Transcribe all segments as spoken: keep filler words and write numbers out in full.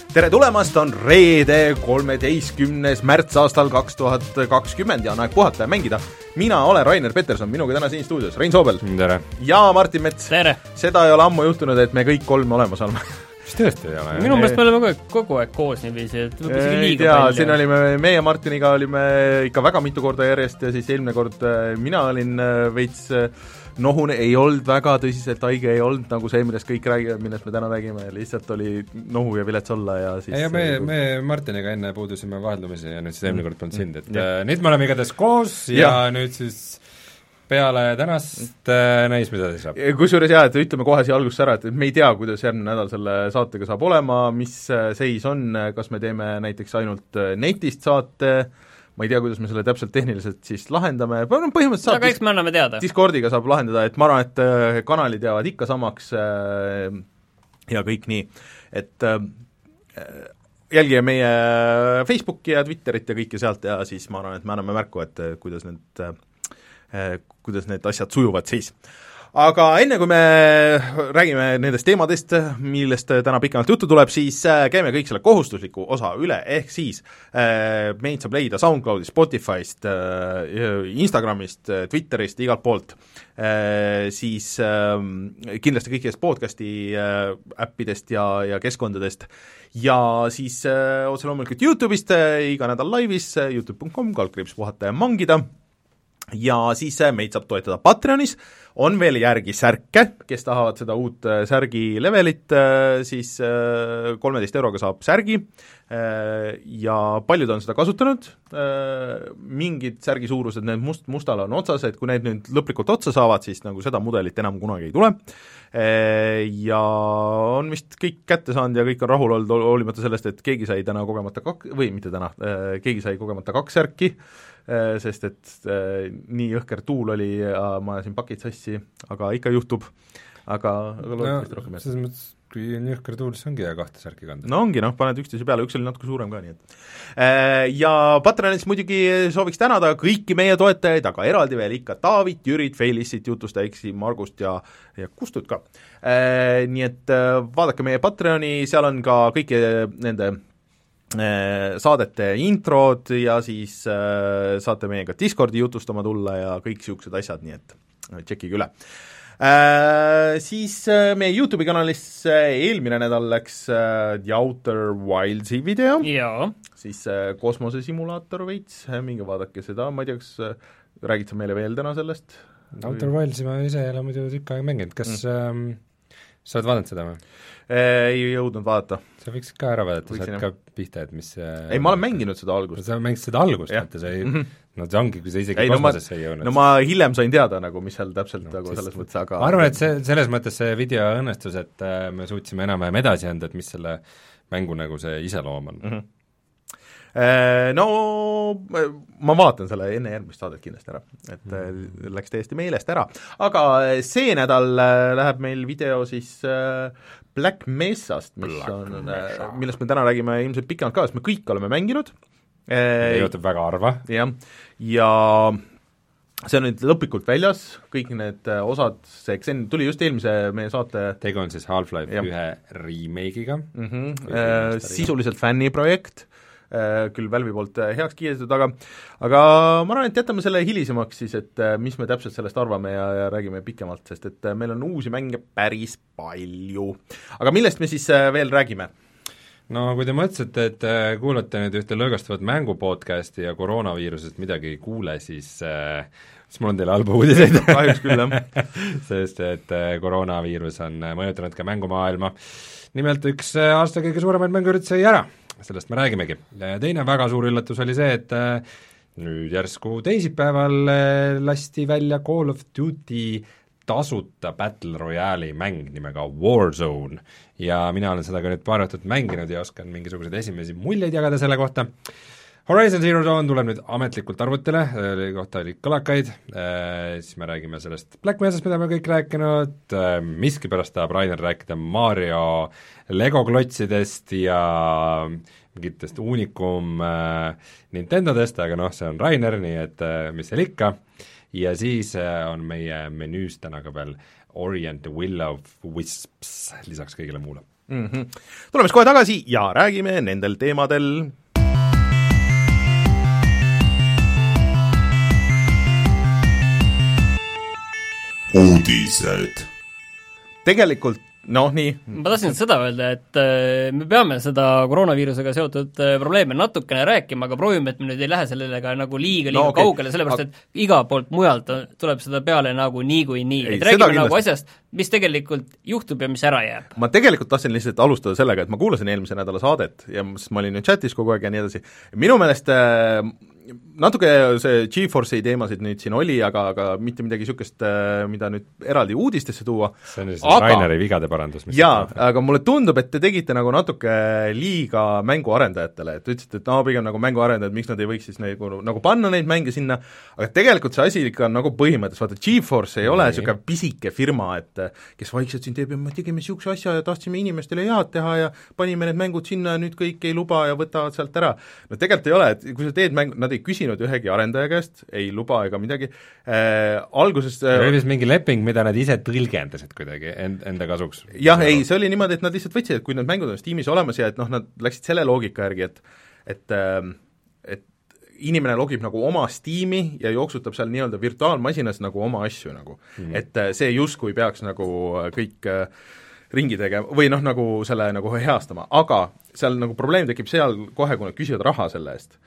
tere tulemast, on reede, kolmeteistkümnes märts aastal kaks tuhat kakskümmend ja on aeg puhata ja mängida. Mina olen Rainer Peterson, minuga täna siin stuudios Rein Soobel tere. Ja Martin Mets. Tere. Seda ei ole ammu juhtunud, et me kõik kolm olemas oleme. Mis tõesti ei ole? Minu meelest me oleme kogu aeg, kogu aeg koos niiviisi, et võib isegi liiga tea, palju. Siin olime, meie Martiniga olime ikka väga mitu korda järjest ja siis eelmine kord mina olin veits nohune, ei olnud väga tõsiselt haige, ei olnud nagu see, millest kõik räägime, millest me täna räägime, lihtsalt oli nohu ja vilets olla ja siis ja me, me Martiniga enne puudusime vaheldumisi ja nüüd siis eelmine kord polnud sind, et ja. Nüüd me oleme igatahes koos ja, ja nüüd siis peale tänast äh, näis, mida siis saab. Kusjuures jah, et ütleme kohe siia alguses ära, et me ei tea, kuidas järgmine nädal selle saatega saab olema, mis seis on, kas me teeme näiteks ainult netist saate, ma ei tea, kuidas me selle täpselt tehniliselt siis lahendame, põhimõtteliselt saab aga eks me anname teada. Discordiga saab lahendada, et ma arvan, et kanalid jäävad ikka samaks ja kõik nii, et jälgige meie Facebooki ja Twitterit ja kõike sealt ja siis ma arvan, et me anname märku, et kuidas need, kuidas need asjad sujuvad siis. Aga enne, kui me räägime nendest teemadest, millest täna pikemalt juttu tuleb, siis käime kõik selle kohustusliku osa üle, ehk siis äh, meid saab leida SoundCloudist, Spotifyst äh,, Instagramist, Twitterist, igalt poolt äh,, siis äh, kindlasti kõikidest podcasti äh, äppidest ja, ja keskkondadest ja siis äh, otse loomulikult YouTube'ist äh, iga nädal laivis, äh, youtube punkt com, kaldkriips puhata ja mangida ja siis meid saab toetada Patreonis, on veel järgi särke, kes tahavad seda uut särgi levelit, siis kolmeteist euroga saab särgi ja paljud on seda kasutanud, mingid särgi suurused, need must, mustal on otsas, et kui need nüüd lõplikult otsa saavad, siis nagu seda mudelit enam kunagi ei tule ja on vist kõik kätte saanud ja kõik on rahul olnud, hoolimata sellest, et keegi sai täna kogemata kak-, või mitte täna, keegi sai kogemata kaks särki, sest et äh, nii jõhker tuul oli ja ma ajasin pakid sassi, aga ikka juhtub, aga, aga loodetavasti rohkem selles mõttes, kui on jõhker tuul, siis ongi ja kahte särki kanda. No ongi, noh, paned üksteise peale, üks oli natuke suurem ka, nii et äh, ja Patreonis muidugi sooviks tänada kõiki meie toetajaid, aga eraldi veel ikka Taavit, Jürit, Feilissit, Jutusta, Eksi, Margust ja, ja Kustut ka äh, nii et äh, vaadake meie Patreoni, seal on ka kõiki nende saadete introd ja siis äh, saate meiega Discordi jutustama tulla ja kõik siuksed asjad, nii et tšekkige üle. Äh, siis äh, meie YouTube'i kanalis äh, eelmine nädal läks äh, The Outer Wildsi video, Jaa. siis äh, kosmosesimulaator veits, minge vaadake seda, ma ei tea, kas äh, räägid sa meile veel täna sellest? Outer Wildsi ma ise ei ole muidu tükk aega mänginud, kas mm. ähm, sa oled vaadanud seda või? Ei jõudnud vaadata. Sa võiksid ka ära vaadata, sa oled ka pihta, et mis ei, ma olen mänginud seda algust. Sa mängisid seda algust, vaata, see ei mm -hmm. no see ongi, kui sa isegi ei, kosmosesse no ei jõudnud. No ma hiljem sain teada, nagu, mis seal täpselt no, nagu selles mõttes, aga ma arvan, et see, selles mõttes see video õnnestus, et me suutsime enam-vähem edasi anda, et mis selle mängu nagu see iseloom on mm. -hmm. No ma vaatan selle enne järgmist saadet kindlasti ära, et mm. läks täiesti meelest ära, aga see nädal läheb meil video siis Black Mesast, mis Black on, Mesa. Millest me täna räägime ilmselt pikemalt ka, sest me kõik oleme mänginud. Ei juhtub väga harva. Jah, ja see on nüüd lõplikult väljas, kõik need osad, see Xen tuli just eelmise meie saate tegu on siis Half-Life ja. ühe remake'iga mm. -hmm. E, sisuliselt fänniprojekt, küll Valve'i poolt heaks kiidetud, aga aga ma arvan, et jätame selle hilisemaks siis, et mis me täpselt sellest arvame ja, ja räägime pikemalt, sest et meil on uusi mänge päris palju. Aga millest me siis veel räägime? No kui te mõtlesite, et kuulate nüüd ühte lõõgastavat mängupodcasti ja koroonaviirusest midagi ei kuule, siis siis mul on teile halba uudiseid. Kahjuks küll, jah. Sest et koroonaviirus on mõjutanud ka mängumaailma. Nimelt üks aasta kõige suuremaid mänguüritusi sai ära, sellest me räägimegi. Teine väga suur üllatus oli see, et nüüd järsku teisipäeval lasti välja Call of Duty tasuta Battle Royale'i mäng nimega Warzone ja mina olen seda ka nüüd paar õhtut mänginud ja oskan mingisuguseid esimesi muljeid jagada selle kohta. Horizon Zero Dawn tuleb nüüd ametlikult arvutile, kohta oli kõlakaid, siis me räägime sellest Black Mesast, mida me kõik rääkinud, miskipärast tahab Rainer rääkida Mario Lego klotsidest ja mingitest Unicum Nintendodest, aga noh, see on Rainer, nii et mis seal ikka, ja siis on meie menüüs täna ka veel Ori and the Will of Wisps lisaks kõigile muule mm-hmm. Tuleme siis kohe tagasi ja räägime nendel teemadel. Uudised. Tegelikult noh, nii. Ma tahtsin seda öelda, et me peame seda koroonaviirusega seotud probleeme natukene rääkima, aga proovime, et me nüüd ei lähe sellega nagu liiga, liiga no, okay. kaugele, sellepärast et iga poolt mujalt tuleb seda peale nagu nii kui nii. Et räägime nagu asjast, mis tegelikult juhtub ja mis ära jääb. Ma tegelikult tahtsin lihtsalt alustada sellega, et ma kuulasin eelmise nädala saadet ja ma olin nüüd chatis kogu aeg ja nii edasi. Minu meelest natuke see GeForce'i teemasid nüüd siin oli, aga, aga mitte midagi niisugust, mida nüüd eraldi uudistesse tuua. See on siis aga, Raineri vigade parandus. Jaa, aga mulle tundub, et te tegite nagu natuke liiga mänguarendajatele, et ütlesite, et no pigem nagu mänguarendajad, miks nad ei võiks siis nagu, nagu panna neid mänge sinna, aga tegelikult see asi ikka on nagu põhimõttes, vaata GeForce ei ole niisugune pisike firma, et kes vaikselt siin teeb ja me tegime niisuguse asja ja tahtsime inimestele head teha ja panime need mängud sinna ja nüüd kõik ei luba ja võtavad sealt ära. No tegelikult ei ole, et kui sa teed mängu, nad ei küsinud ühegi arendaja käest, ei luba ega midagi äh,, alguses äh, oli vist mingi leping, mida nad ise tõlgendasid kuidagi end, enda kasuks. Jah, ei, see oli niimoodi, et nad lihtsalt võtsid, et kui need mängud on Steamis olemas ja et noh, nad läksid selle loogika järgi, et et, et inimene logib nagu oma Steam'i ja jooksutab seal nii-öelda virtuaalmasinas nagu oma asju nagu mm., et see justkui peaks nagu kõik ringi tegema või noh, nagu selle nagu heastama, aga seal nagu probleem tekib seal kohe, kui nad küsivad raha selle eest.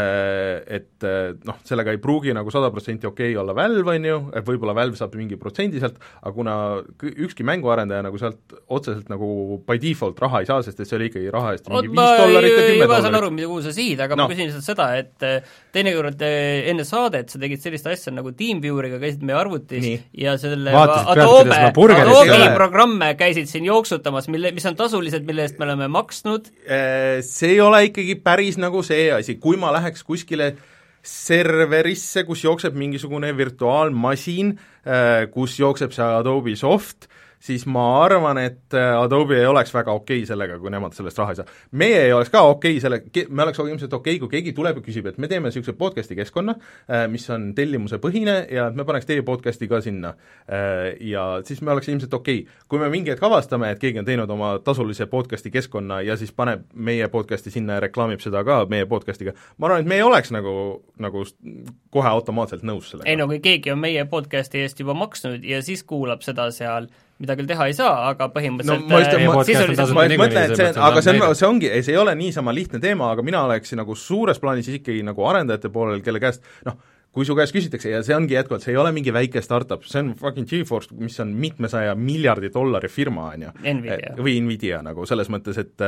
Et noh, sellega ei pruugi nagu sada protsenti okei olla Valve, on ju, et võib-olla Valve saab mingi protsendi sealt, aga kuna ükski mänguarendaja nagu sealt otseselt nagu by default raha ei saa, sest et see oli ikkagi raha eest mingi viis dollarit ja kümme dollarit. Ma saan aru, mida kuhu sa sihid, aga no. ma küsin lihtsalt seda, et teinekord enne saadet sa tegid sellist asja nagu TeamVieweriga, käisid meie arvutis nii. Ja selle Adobe, Adobe programme käisid siin jooksutamas, mille, mis on tasulised, mille eest me oleme maksnud. See ei ole ikkagi päris nagu see asi, kui ma läheks kuskile serverisse, kus jookseb mingisugune virtuaalmasin, kus jookseb see Adobe soft, siis ma arvan, et Adobe ei oleks väga okei sellega, kui nemad sellest raha ei saa. Meie ei oleks ka okei selle, me oleks ilmselt okei, kui keegi tuleb ja küsib, et me teeme niisuguse podcasti keskkonna, mis on tellimuse põhine ja me paneks teie podcasti ka sinna. Ja siis me oleks ilmselt okei. Kui me mingi hetk avastame, et keegi on teinud oma tasulise podcasti keskkonna ja siis paneb meie podcasti sinna ja reklaamib seda ka meie podcastiga, ma arvan, et me ei oleks nagu, nagu kohe automaatselt nõus sellega. Ei no, kui keegi on meie podcasti eest juba maksnud ja siis kuulab seda seal, mida küll teha ei saa, aga põhimõtteliselt no, ma, üstan, ma, sisuliselt... ma mõtlen, et see, aga see on, see ongi, see ei ole niisama lihtne teema, aga mina oleksin nagu suures plaanis ikkagi nagu arendajate poolel, kelle käest, noh, kui su käest küsitakse ja see ongi jätkuvalt, see ei ole mingi väike startup, see on fucking GeForce, mis on mitmesaja miljardi dollari firma, on ju. Nvidia. Või Nvidia nagu selles mõttes, et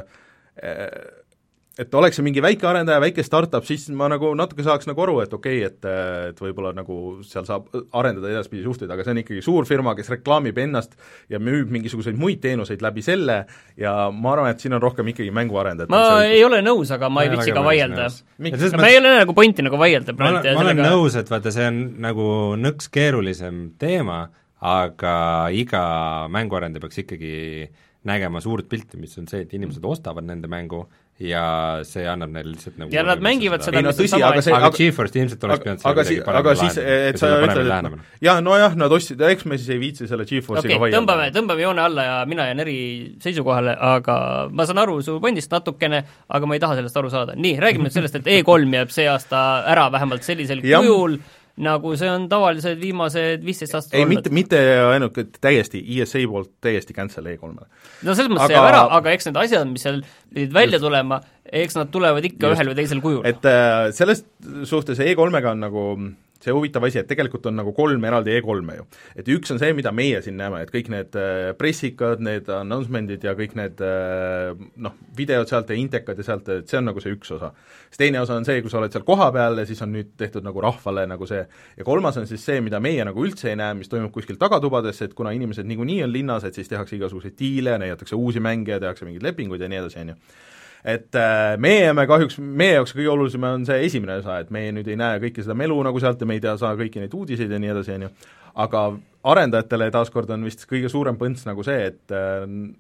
äh, et oleks see mingi väike arendaja, väike startup, siis ma nagu natuke saaks nagu aru, et okei okay,, et, et võib-olla nagu seal saab arendada edaspidi suhteid, aga see on ikkagi suur firma, kes reklaamib ennast ja müüb mingisuguseid muid teenuseid läbi selle ja ma arvan, et siin on rohkem ikkagi mänguarendajad. Ma ei ole nõus, aga ma ei vitsi ka vaielda. Ma ei ole nagu pointi nagu vaielda. Ma, ma olen nõus, et vaata, see on nagu nõks keerulisem teema, aga iga mänguarendaja peaks ikkagi nägema suurt pilti, mis on see, et inimesed ostavad nende mängu ja see annab neile lihtsalt nagu ja nad mängivad seda, seda, no, tõsi, aga, see, aga GeForce ilmselt oleks pidanud aga, si, aga siis, et sa ütled, et jah, nojah, nad ostsid, eks me siis ei viitsi selle GeForce'iga okay, vaielda. Tõmbame, tõmbame joone alla ja mina jään eri seisukohale, aga ma saan aru su pointist natukene, aga ma ei taha sellest aru saada. Nii, räägime nüüd sellest, et E kolm jääb see aasta ära vähemalt sellisel kujul, nagu see on tavalised viimased viisteist aastat ei, mitte, mitte ainult, et täiesti, E S A poolt täiesti cancel E kolm. No selles mõttes aga... jääb ära, aga eks need asjad, mis seal pidid välja tulema, eks nad tulevad ikka just ühel või teisel kujul. Et äh, sellest suhtes E kolmega on nagu see huvitav asi, et tegelikult on nagu kolm eraldi E kolme ju. Et üks on see, mida meie siin näeme, et kõik need pressikad, need announcement'id ja kõik need noh, videod sealt ja intekad ja sealt, et see on nagu see üks osa. siis teine osa on see, kui sa oled seal koha peal ja siis on nüüd tehtud nagu rahvale nagu see, ja kolmas on siis see, mida meie nagu üldse ei näe, mis toimub kuskil tagatubades, et kuna inimesed niikuinii on linnas, et siis tehakse igasuguseid diile, näidatakse uusi mänge ja tehakse mingeid lepinguid ja nii edasi, on ju. Et meie jääme kahjuks, meie jaoks kõige olulisem on see esimene osa, et meie nüüd ei näe kõike seda melu nagu sealt ja me ei tea saa kõiki neid uudiseid ja nii edasi, on ju. Aga arendajatele taaskord on vist kõige suurem põnts nagu see, et noh,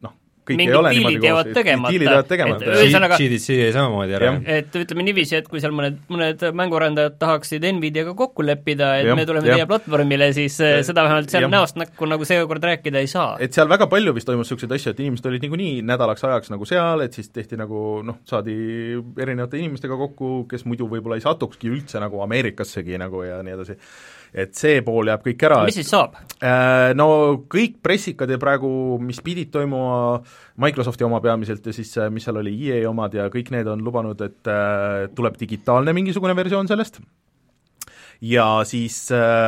kõik mingid ei ole diilid niimoodi jäävad koos, tegemata. diilid jäävad tegemata. Ühesõnaga, G D C ei samamoodi ära. et ütleme niiviisi, et kui seal mõned, mõned mänguarendajad tahaksid Nvidiaga kokku leppida, et ja, me tuleme ja. teie platvormile, siis ja, seda vähemalt seal ja. näost näkku nagu seekord rääkida ei saa. Et seal väga palju vist toimus selliseid asju, et inimesed olid niikuinii nädalaks ajaks nagu seal, et siis tehti nagu noh, saadi erinevate inimestega kokku, kes muidu võib-olla ei satukski üldse nagu Ameerikassegi nagu ja nii edasi. Et see pool jääb kõik ära. Mis siis saab? No kõik pressikad ja praegu, mis pidid toimuma Microsofti oma peamiselt ja siis mis seal oli E A omad ja kõik need on lubanud, et tuleb digitaalne mingisugune versioon sellest. Ja siis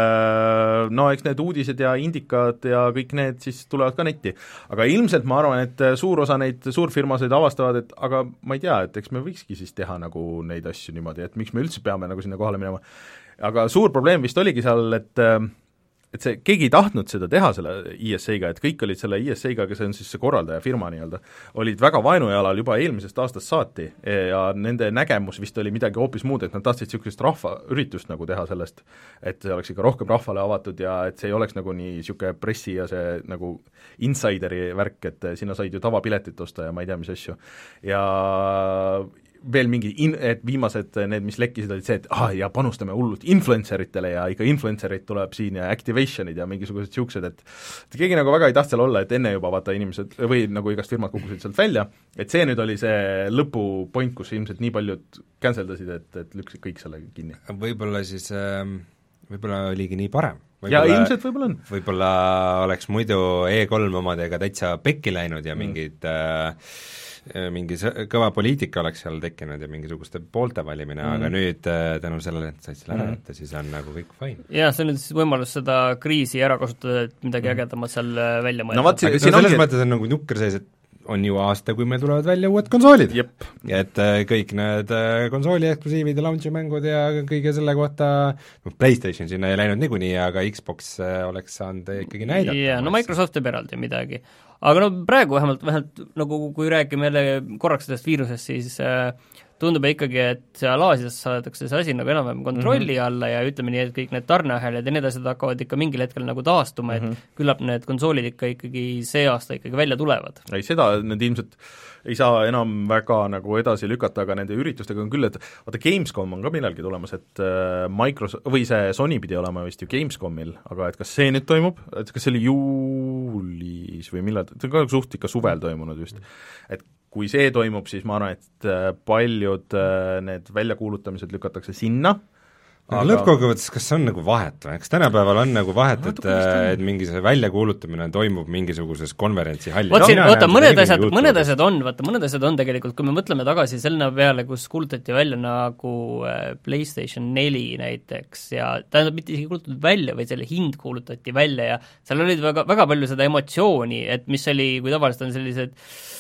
no eks need uudised ja indikad ja kõik need siis tulevad ka netti. Aga ilmselt ma arvan, et suur osa neid suurfirmasid avastavad, et aga ma ei tea, et eks me võikski siis teha nagu neid asju niimoodi, et miks me üldse peame nagu sinna kohale minema. Aga suur probleem vist oligi seal, et et see, keegi ei tahtnud seda teha selle E S A-ga, et kõik olid selle E S A-ga, kes on siis see korraldaja firma nii-öelda, olid väga vaenujalal juba eelmisest aastast saati ja nende nägemus vist oli midagi hoopis muud, et nad tahtsid niisugust rahvaüritust nagu teha sellest, et see oleks ikka rohkem rahvale avatud ja et see ei oleks nagu nii niisugune pressi ja see nagu insideri värk, et sinna said ju tavapiletit osta ja ma ei tea, mis asju. Ja veel mingi in-, et viimased need, mis lekkisid, olid see, et ah, ja panustame hullult influenceritele ja ikka influencerid tuleb siin ja activationid ja mingisugused siuksed, et keegi nagu väga ei taht seal olla, et enne juba vaata inimesed või nagu igast firmad kukkusid sealt välja, et see nüüd oli see lõpupoint, kus ilmselt nii paljud canceldasid, et, et lükkasid kõik selle kinni. Võib-olla siis võib-olla oligi nii parem. Ja ilmselt võib-olla on. Võib-olla oleks muidu E kolm omadega täitsa pekki läinud ja mingid mm. äh, mingi kõva poliitika oleks seal tekkinud ja mingisuguste poolte valimine mm., aga nüüd tänu sellele, et said selle ära jätta, siis on nagu kõik fine. Jah, see on nüüd siis võimalus seda kriisi ära kasutada, et midagi mm. ägedamat seal välja mõelda. No, vaat, aga no, selles mõttes on nagu nukker sees, et on ju aasta, kui meil tulevad välja uued konsoolid. Et kõik need konsooli eksklusiivid ja launchi mängud ja kõige selle kohta, no PlayStation sinna ei läinud niikuinii, aga Xbox oleks saanud ikkagi näidata. Jaa, no Microsoft teeb eraldi midagi. Aga no praegu vähemalt, vähemalt nagu kui räägime jälle korraks sellest viirusest, siis äh, tundub ikkagi, et seal Aasias saadakse see asi nagu enam-vähem kontrolli mm -hmm. alla ja ütleme nii, et kõik need tarneahelad ja need asjad hakkavad ikka mingil hetkel nagu taastuma mm, -hmm. et küllap need konsoolid ikka ikkagi see aasta ikkagi välja tulevad. ei, seda need ilmselt ei saa enam väga nagu edasi lükata, aga nende üritustega on küll, et vaata, Gamescom on ka millalgi tulemas, et äh, Microsoft, või see Sony pidi olema vist ju Gamescomil, aga et kas see nüüd toimub, et kas see oli juulis või millal, see on ka suht ikka suvel toimunud vist, et kui see toimub, siis ma arvan, et paljud need väljakuulutamised lükatakse sinna, aga lõppkokkuvõttes, kas see on nagu vahet või? Kas tänapäeval on nagu vahet, et, et mingi see väljakuulutamine toimub mingisuguses konverentsihallis? Vaat siin, vaata, mõned asjad, mõned asjad on, vaata, mõned asjad on tegelikult, kui me mõtleme tagasi selle peale, kus kuulutati välja nagu PlayStation neli näiteks ja tähendab, mitte isegi kuulutatud välja, vaid selle hind kuulutati välja ja seal olid väga, väga palju seda emotsiooni, et mis oli, kui tavaliselt on sellised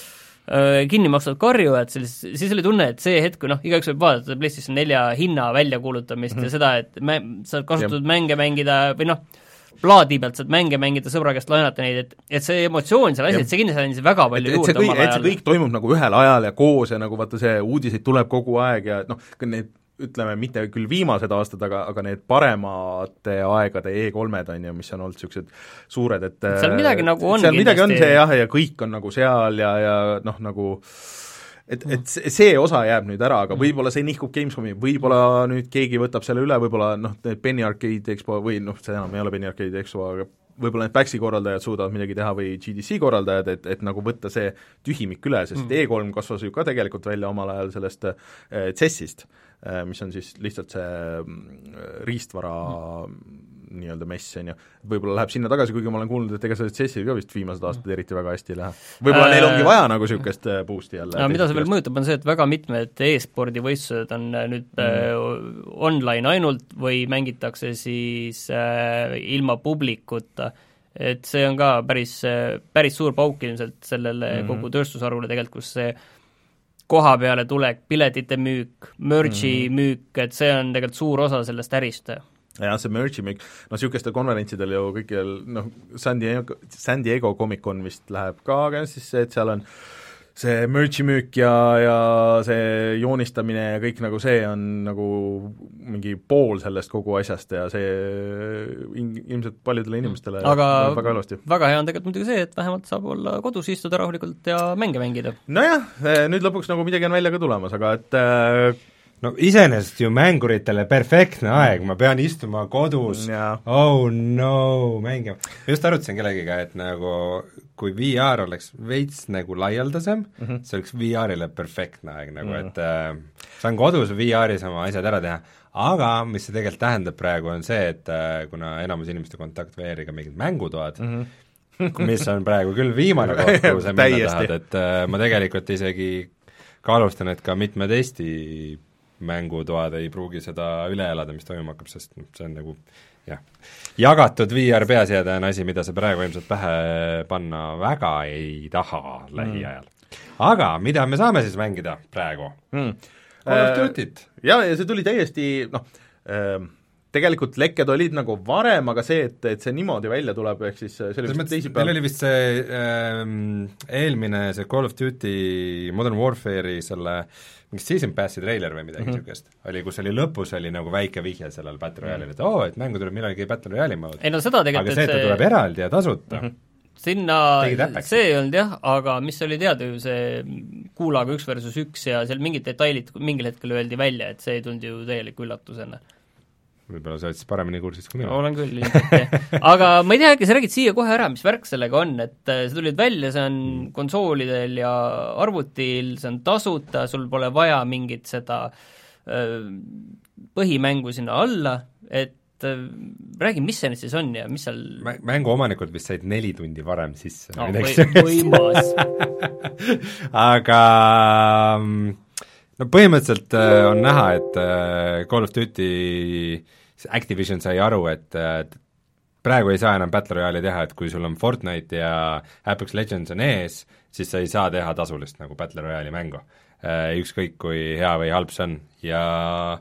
kinni maksvad karju, et sellis, siis oli tunne, et see hetk, kui noh, igaüks võib vaadata PlayStation nelja hinna väljakuulutamist mm -hmm. ja seda, et mä-, saad kasutatud ja. mänge mängida või noh, plaadi pealt saad mänge mängida, sõbra käest laenata neid, et et see emotsioon seal asi, et see kindlasti andis väga palju et, juurde et omal ajal. Et see kõik toimub nagu ühel ajal ja koos ja nagu vaata see uudiseid tuleb kogu aeg ja noh, need ütleme, mitte küll viimased aastad, aga, aga need paremate aegade E kolmed on ju, mis on olnud niisugused suured, et seal midagi nagu on seal midagi on see jah, ja kõik on nagu seal ja, ja noh, nagu et, et see osa jääb nüüd ära, aga võib-olla see nihkub Gamescomi, võib-olla nüüd keegi võtab selle üle, võib-olla noh, need Penny Arcade Expo või noh, see enam ei ole Penny Arcade Expo, aga võib-olla need PAX-i korraldajad suudavad midagi teha või G D C korraldajad, et, et nagu võtta see tühimik üle, sest mm. E kolm kasvas ju ka tegelikult välja omal ajal sellest äh, C E S-ist, äh, mis on siis lihtsalt see äh, riistvara mm. nii-öelda mess, on ju. Võib-olla läheb sinna tagasi, kuigi ma olen kuulnud, et ega see C E S-il ka vist viimased aastad eriti väga hästi ei lähe. Võib-olla äh, neil ongi vaja nagu niisugust boost'i jälle. No, mida see veel mõjutab, on see, et väga mitmed e-spordi võistlused on nüüd mm. äh, online ainult või mängitakse siis äh, ilma publikuta, et see on ka päris, päris suur pauk ilmselt sellele mm. kogu tööstusarvule tegelikult, kus see koha peale tulek, piletite müük, merch'i mm. müük, et see on tegelikult suur osa sellest ärist. jah, see merch'i müük, no niisugustel konverentsidel ju kõikjal, noh, San Diego, San Diego Comic-Con vist läheb ka, aga siis see, et seal on see merch'i müük ja, ja see joonistamine ja kõik nagu see on nagu mingi pool sellest kogu asjast ja see ilmselt paljudele inimestele aga väga halvasti. Väga hea on tegelikult muidugi see, et vähemalt saab olla kodus istuda rahulikult ja mänge mängida. Nojah, nüüd lõpuks nagu midagi on välja ka tulemas, aga et äh, no iseenesest ju mänguritele perfektne aeg, ma pean istuma kodus, oh no, mängima. Just arutasin kellegiga, et nagu kui V R oleks veits nagu laialdasem mm, -hmm. see oleks V R-ile perfektne aeg, nagu mm -hmm. et äh, saan kodus V R-is oma asjad ära teha, aga mis see tegelikult tähendab praegu, on see, et äh, kuna enamus inimeste kontakt V R-iga mingid mängutoad mm, -hmm. mis on praegu küll viimane koht, kuhu sa minna tahad, et äh, ma tegelikult isegi kaalustan, et ka mitmed Eesti mängutoad ei pruugi seda üle elada, mis toimuma hakkab, sest see on nagu jah, jagatud V R peaseade on asi, mida sa praegu ilmselt pähe panna väga ei taha mm. lähiajal. Aga mida me saame siis mängida praegu mm.? Call of Duty't. Jaa, ja see tuli täiesti, noh äh,, tegelikult lekked olid nagu varem, aga see, et, et see niimoodi välja tuleb, ehk siis see oli vist teisipäev. Meil oli vist see ähm, eelmine, see Call of Duty Modern Warfare'i selle mingi season passi treiler või midagi niisugust mm -hmm. oli, kus oli lõpus oli nagu väike vihje sellel Battle Royale'ile, et oo, oh, et mängu tuleb millalgi Battle Royale'i mode. Ei no seda tegelikult aga see, et ta tuleb eraldi ja tasuta mm, -hmm. sinna, see ei olnud jah, aga mis oli teada ju see kuulaga üks versus üks ja seal mingid detailid mingil hetkel öeldi välja, et see ei tulnud ju täieliku üllatusena. Võib-olla sa oled siis paremini kursis kui mina. Olen küll, ilmselt. Aga ma ei tea, äkki sa räägid siia kohe ära, mis värk sellega on, et see tulid välja, see on mm. konsoolidel ja arvutil, see on tasuta, sul pole vaja mingit seda öö, põhimängu sinna alla, et öö, räägi, mis see nüüd siis on ja mis seal mängu omanikud vist said neli tundi varem sisse no,. Võimas. Aga no põhimõtteliselt äh, on näha, et äh, Call of Duty Activision sai aru, et äh, praegu ei saa enam Battle Royale'i teha, et kui sul on Fortnite ja Apex Legends on ees, siis sa ei saa teha tasulist nagu Battle Royale'i mängu äh,. Ükskõik, kui hea või halb see on ja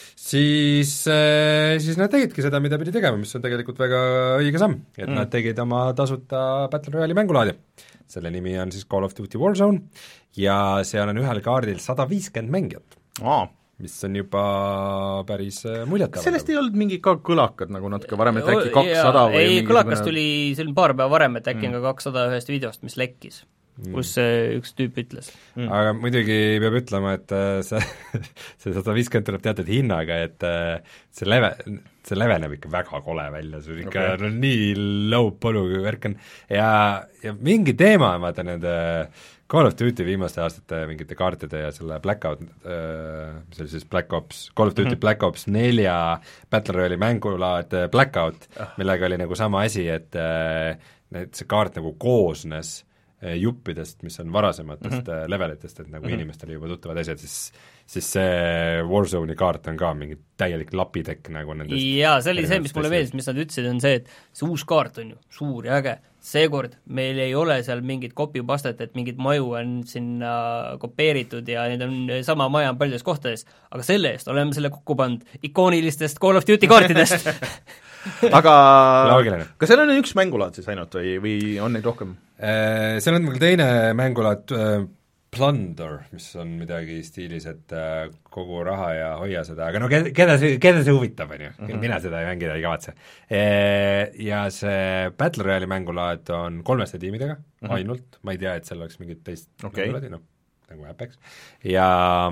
siis äh,, siis nad tegidki seda, mida pidi tegema, mis on tegelikult väga õige samm, et mm. nad tegid oma tasuta Battle Royale'i mängulaadi. Selle nimi on siis Call of Duty Warzone ja seal on ühel kaardil sada viiskümmend mängijat Aa. mis on juba päris muljetav. Kas sellest ei olnud mingi ka kõlakad nagu natuke varem, et äkki kakssada või ei, kõlakas tuli selline paar päeva varem, et äkki on mm. ka kakssada ühest videost, mis lekkis mm., kus üks tüüp ütles mm.. aga muidugi peab ütlema, et see, see sada viiskümmend tuleb teatud hinnaga, et see leve, see leveneb ikka väga kole välja, see on ikka okay. no, nii low polu värk on ja, ja mingi teema on vaata nende Call of Duty viimaste aastate mingite kaartide ja selle Blackout äh,, mis oli siis Black Ops, Call of Duty mm -hmm. Black Ops nelja Battle Royale'i mängulaad Blackout ah., millega oli nagu sama asi, et äh, need, see kaart nagu koosnes juppidest, mis on varasematest mm -hmm. levelitest, et nagu mm -hmm. inimestele juba tuttavad asjad, siis siis see Warzone'i kaart on ka mingi täielik lapitekk nagu nendest. Jaa, see oli see, mis mulle meeldis, mis nad ütlesid, on see, et see uus kaart on ju suur ja äge, seekord meil ei ole seal mingit copy-pastet, et mingid maju on sinna kopeeritud ja need on, sama maja on paljudes kohtades, aga selle eest oleme selle kokku pannud ikoonilistest Call of Duty kaartidest aga kas seal on üks mängulaad siis ainult või, või on neid rohkem? Seal on veel teine mängulaad äh, Plunder, mis on midagi stiilis, et äh, kogu raha ja hoia seda, aga no keda, keda see, keda see huvitab, on ju, mina seda ei mängida ei kavatse e,. Ja see Battle Royale'i mängulaad on kolmeste tiimidega mm -hmm. ainult, ma ei tea, et seal oleks mingit teist okay. mängulaadi, noh, nagu Apex, ja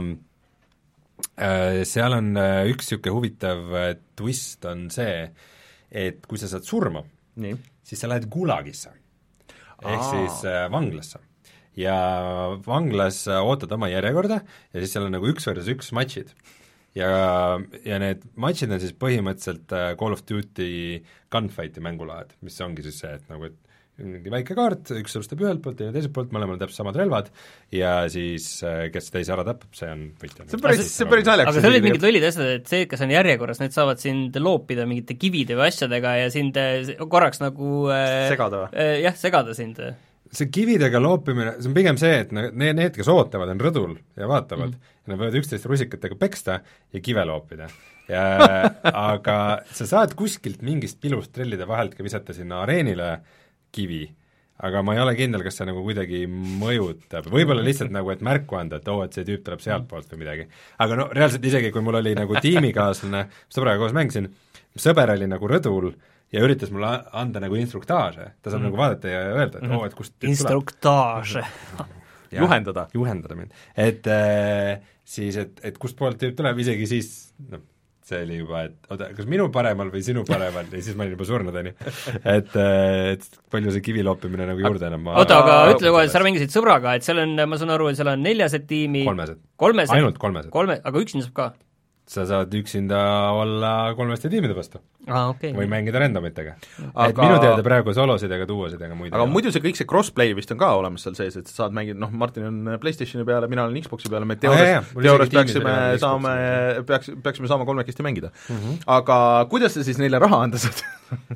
äh, seal on äh, üks niisugune huvitav äh, twist on see, et kui sa saad surma, nii. siis sa lähed gulagisse, ehk Aa. siis äh, vanglasse. Ja vanglas ootad oma järjekorda ja siis seal on nagu üks versus üks matšid. Ja, ja need matšid on siis põhimõtteliselt Call of Duty gunfight'i mängulaad, mis ongi siis see, et nagu et mingi väike kaart, üks alustab ühelt poolt, teine teiselt poolt, mõlemal on täpselt samad relvad ja siis kes teise ära tapab, see on võitja. See on päris, see on päris naljakas. Aga see olid mingid lollid asjad, et see, kes on järjekorras, need saavad sind loopida mingite kivide või asjadega ja sind korraks nagu segada või? Äh, jah, segada sind. See kividega loopimine, see on pigem see, et need, need, kes ootavad, on rõdul ja vaatavad mm. ja nad võivad üksteist rusikatega peksta ja kive loopida. Ja aga sa saad kuskilt mingist pilust trellide vahelt ka visata sinna areenile kivi, aga ma ei ole kindel, kas see nagu kuidagi mõjutab, võib-olla lihtsalt nagu, et märku anda, et oo oh,, et see tüüp tuleb sealtpoolt või midagi. Aga no reaalselt isegi, kui mul oli nagu tiimikaaslane, sõbraga koos mängisin, sõber oli nagu rõdul ja üritas mulle anda nagu instruktaaže, ta saab mm. nagu vaadata ja öelda, et oo oh,, et kust tüüp instruktaaže juhendada. Juhendada mind. Et äh, siis, et, et kust poolt tüüp tuleb, isegi siis, noh, see oli juba, et oota, kas minu paremal või sinu paremal ja siis ma olin juba surnud, on ju. Et, et palju see kivi loopimine nagu juurde enam oota, aga ütle kohe, sa mängisid sõbraga, et seal on, ma saan aru, et seal on neljased tiimi kolmesed, kolmesed, ainult kolmesed kolme, aga üksinda saab ka? Sa saad üksinda olla kolmeste tiimide vastu ah, okay. või mängida randomitega aga... et minu teada praegu solosid ega duosid ega muid aga muidu see kõik see crossplay vist on ka olemas seal sees, et sa saad mängida, noh, Martin on PlayStationi peale, mina olen Xboxi peale, me teoorias, ah, teoorias peaksime saame, peaks, peaksime saama kolmekesti mängida mm. -hmm. Aga kuidas sa siis neile raha anda saad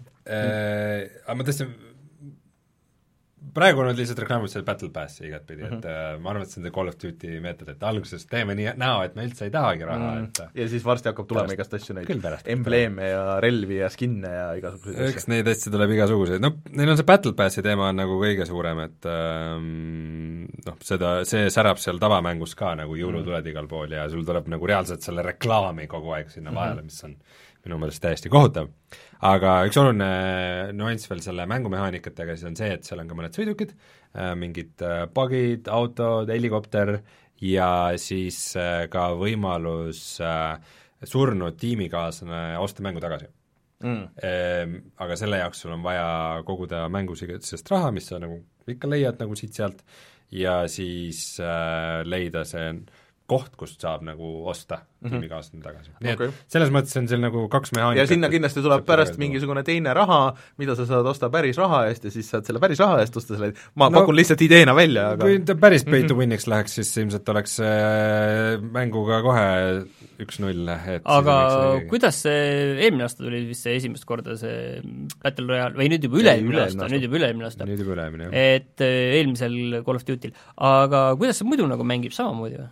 aga ma tõesti praegu nad lihtsalt reklaamivad selle Battle Passi igatpidi mm, -hmm. et äh, ma arvan, et see on see Call of Duty meetod, et alguses teeme nii näo, et me üldse ei tahagi raha mm, -hmm. et ja siis varsti hakkab tulema igast asju, neid embleeme ja relvi ja skinne ja igasuguseid asju. Eks neid asju tuleb igasuguseid, noh, neil on see Battle Passi teema on nagu kõige suurem, et ähm, noh, seda, see särab seal tavamängus ka nagu jõulutuled mm -hmm. igal pool ja sul tuleb nagu reaalselt selle reklaami kogu aeg sinna vahele mm, -hmm. mis on minu meelest täiesti kohutav. Aga üks oluline nüanss veel selle mängumehaanikatega siis on see, et seal on ka mõned sõidukid, mingid bugid, autod, helikopter ja siis ka võimalus surnud tiimikaaslane osta mängu tagasi mm.. Aga selle jaoks sul on vaja koguda mängusest raha, mis sa nagu ikka leiad nagu siit-sealt ja siis leida see koht, kust saab nagu osta mm-hmm. tiimikaaslane tagasi. Nii okay. et selles mõttes on seal nagu kaks mehaanikat. Ja sinna kindlasti tuleb pärast mingisugune teine raha, mida sa saad osta päris raha eest ja siis saad selle päris raha eest osta selle, ma no, pakun lihtsalt ideena välja, aga kui ta päris pay to win'iks mm-hmm. läheks, siis ilmselt oleks äh, mänguga kohe üks null. Aga kuidas see, eelmine aasta tuli vist see esimest korda see Battle Royale, või nüüd juba üle-eelmine aasta, nüüd juba üle-eelmine aasta. Nüüd juba üle-eelmine, jah. Et eelmisel Call of Duty'l. Aga kuidas see muidu nagu mängib samamoodi või?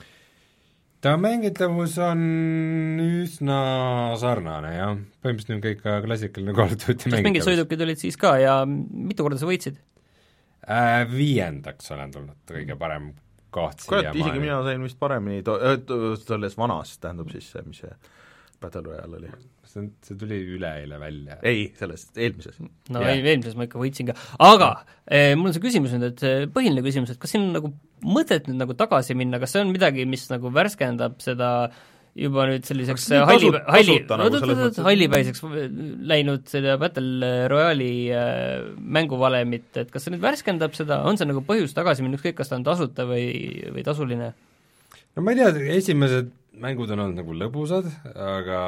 ta mängitavus on üsna sarnane, jah. Põhimõtteliselt on kõik ka klassikaline Call of Duty mängitavus. Kas mingid sõidukid olid siis ka ja mitu korda sa võitsid? Äh, viiendaks olen tulnud kõige parem koht siia maani. Isegi mina sain vist paremini to-, selles vanas, tähendab siis see, mis see Battle Royale oli. See, see tuli üleeile välja. Ei, sellest eelmises. No yeah. eelmises ma ikka võitsin ka. Aga eh, mul on see küsimus nüüd, et põhiline küsimus, et kas siin on nagu mõtet nüüd nagu tagasi minna, kas see on midagi, mis nagu värskendab seda juba nüüd selliseks halli, halli, nagu hallipäiseks läinud seda Battle Royale'i mänguvalemit, et kas see nüüd värskendab seda, on see nagu põhjus tagasi minna, ükskõik kas ta on tasuta või, või tasuline? No ma ei tea, esimesed mängud on olnud nagu lõbusad, aga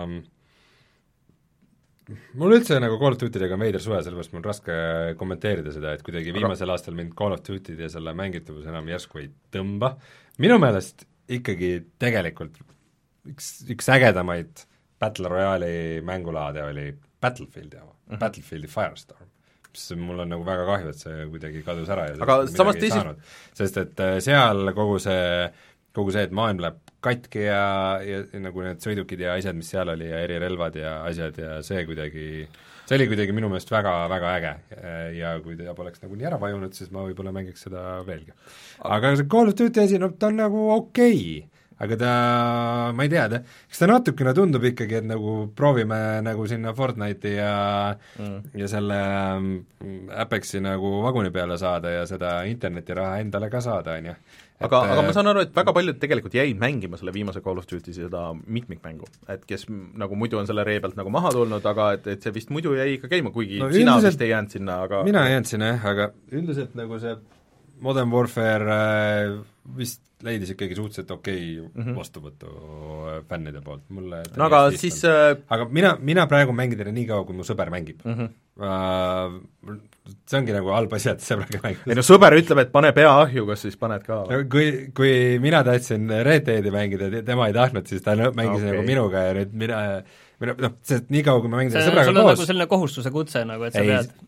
mul üldse nagu Call of Duty'dega on veider suve, sellepärast mul on raske kommenteerida seda, et kuidagi viimasel aga... aastal mind Call of Duty'd ja selle mängitavus enam järsku ei tõmba. Minu meelest ikkagi tegelikult üks, üks ägedamaid Battle Royale'i mängulaade oli Battlefield ja mm-hmm. Battlefieldi Firestorm. Mul on nagu väga kahju, et see kuidagi kadus ära ja aga samas teisi... sest et seal kogu see, kogu see, et maailm läheb katki ja, ja nagu need sõidukid ja asjad, mis seal oli ja erirelvad ja asjad ja see kuidagi, see oli kuidagi minu meelest väga, väga äge ja kui ta poleks nagu nii ära vajunud, siis ma võib-olla mängiks seda veelgi. Aga see Call of Duty asi, no ta on nagu okei okay. Aga ta, ma ei tea, ta, kas ta natukene tundub ikkagi, et nagu proovime nagu sinna Fortnite'i ja mm. ja selle Apexi nagu vaguni peale saada ja seda internetiraha endale ka saada, on ju. aga, aga ma saan aru, et väga paljud tegelikult jäid mängima selle viimase Call of Duty seda mitmikmängu, et kes nagu muidu on selle ree pealt nagu maha tulnud, aga et, et see vist muidu jäi ikka käima, kuigi no, sina üldiselt, vist ei jäänud sinna, aga mina ei jäänud sinna jah, aga üldiselt nagu see Modern Warfare äh, vist leidis ikkagi suhteliselt okei okay mm-hmm. vastuvõttu fännide poolt, mulle no aga siis äh... aga mina, mina praegu mängin teile nii kaua, kui mu sõber mängib mm. -hmm. Uh, see ongi nagu halb asi, et sõbraga mängib. ei no sõber ütleb, et pane pea ahju, kas siis paned ka? No, kui, kui mina tahtsin Red Deadi mängida, tema ei tahtnud, siis ta mängis okay. nagu minuga ja nüüd mina, mina noh, see nii kaua, kui ma mängin teile sõbraga koos sul on nagu selline kohustuse kutse nagu, et sa ei, pead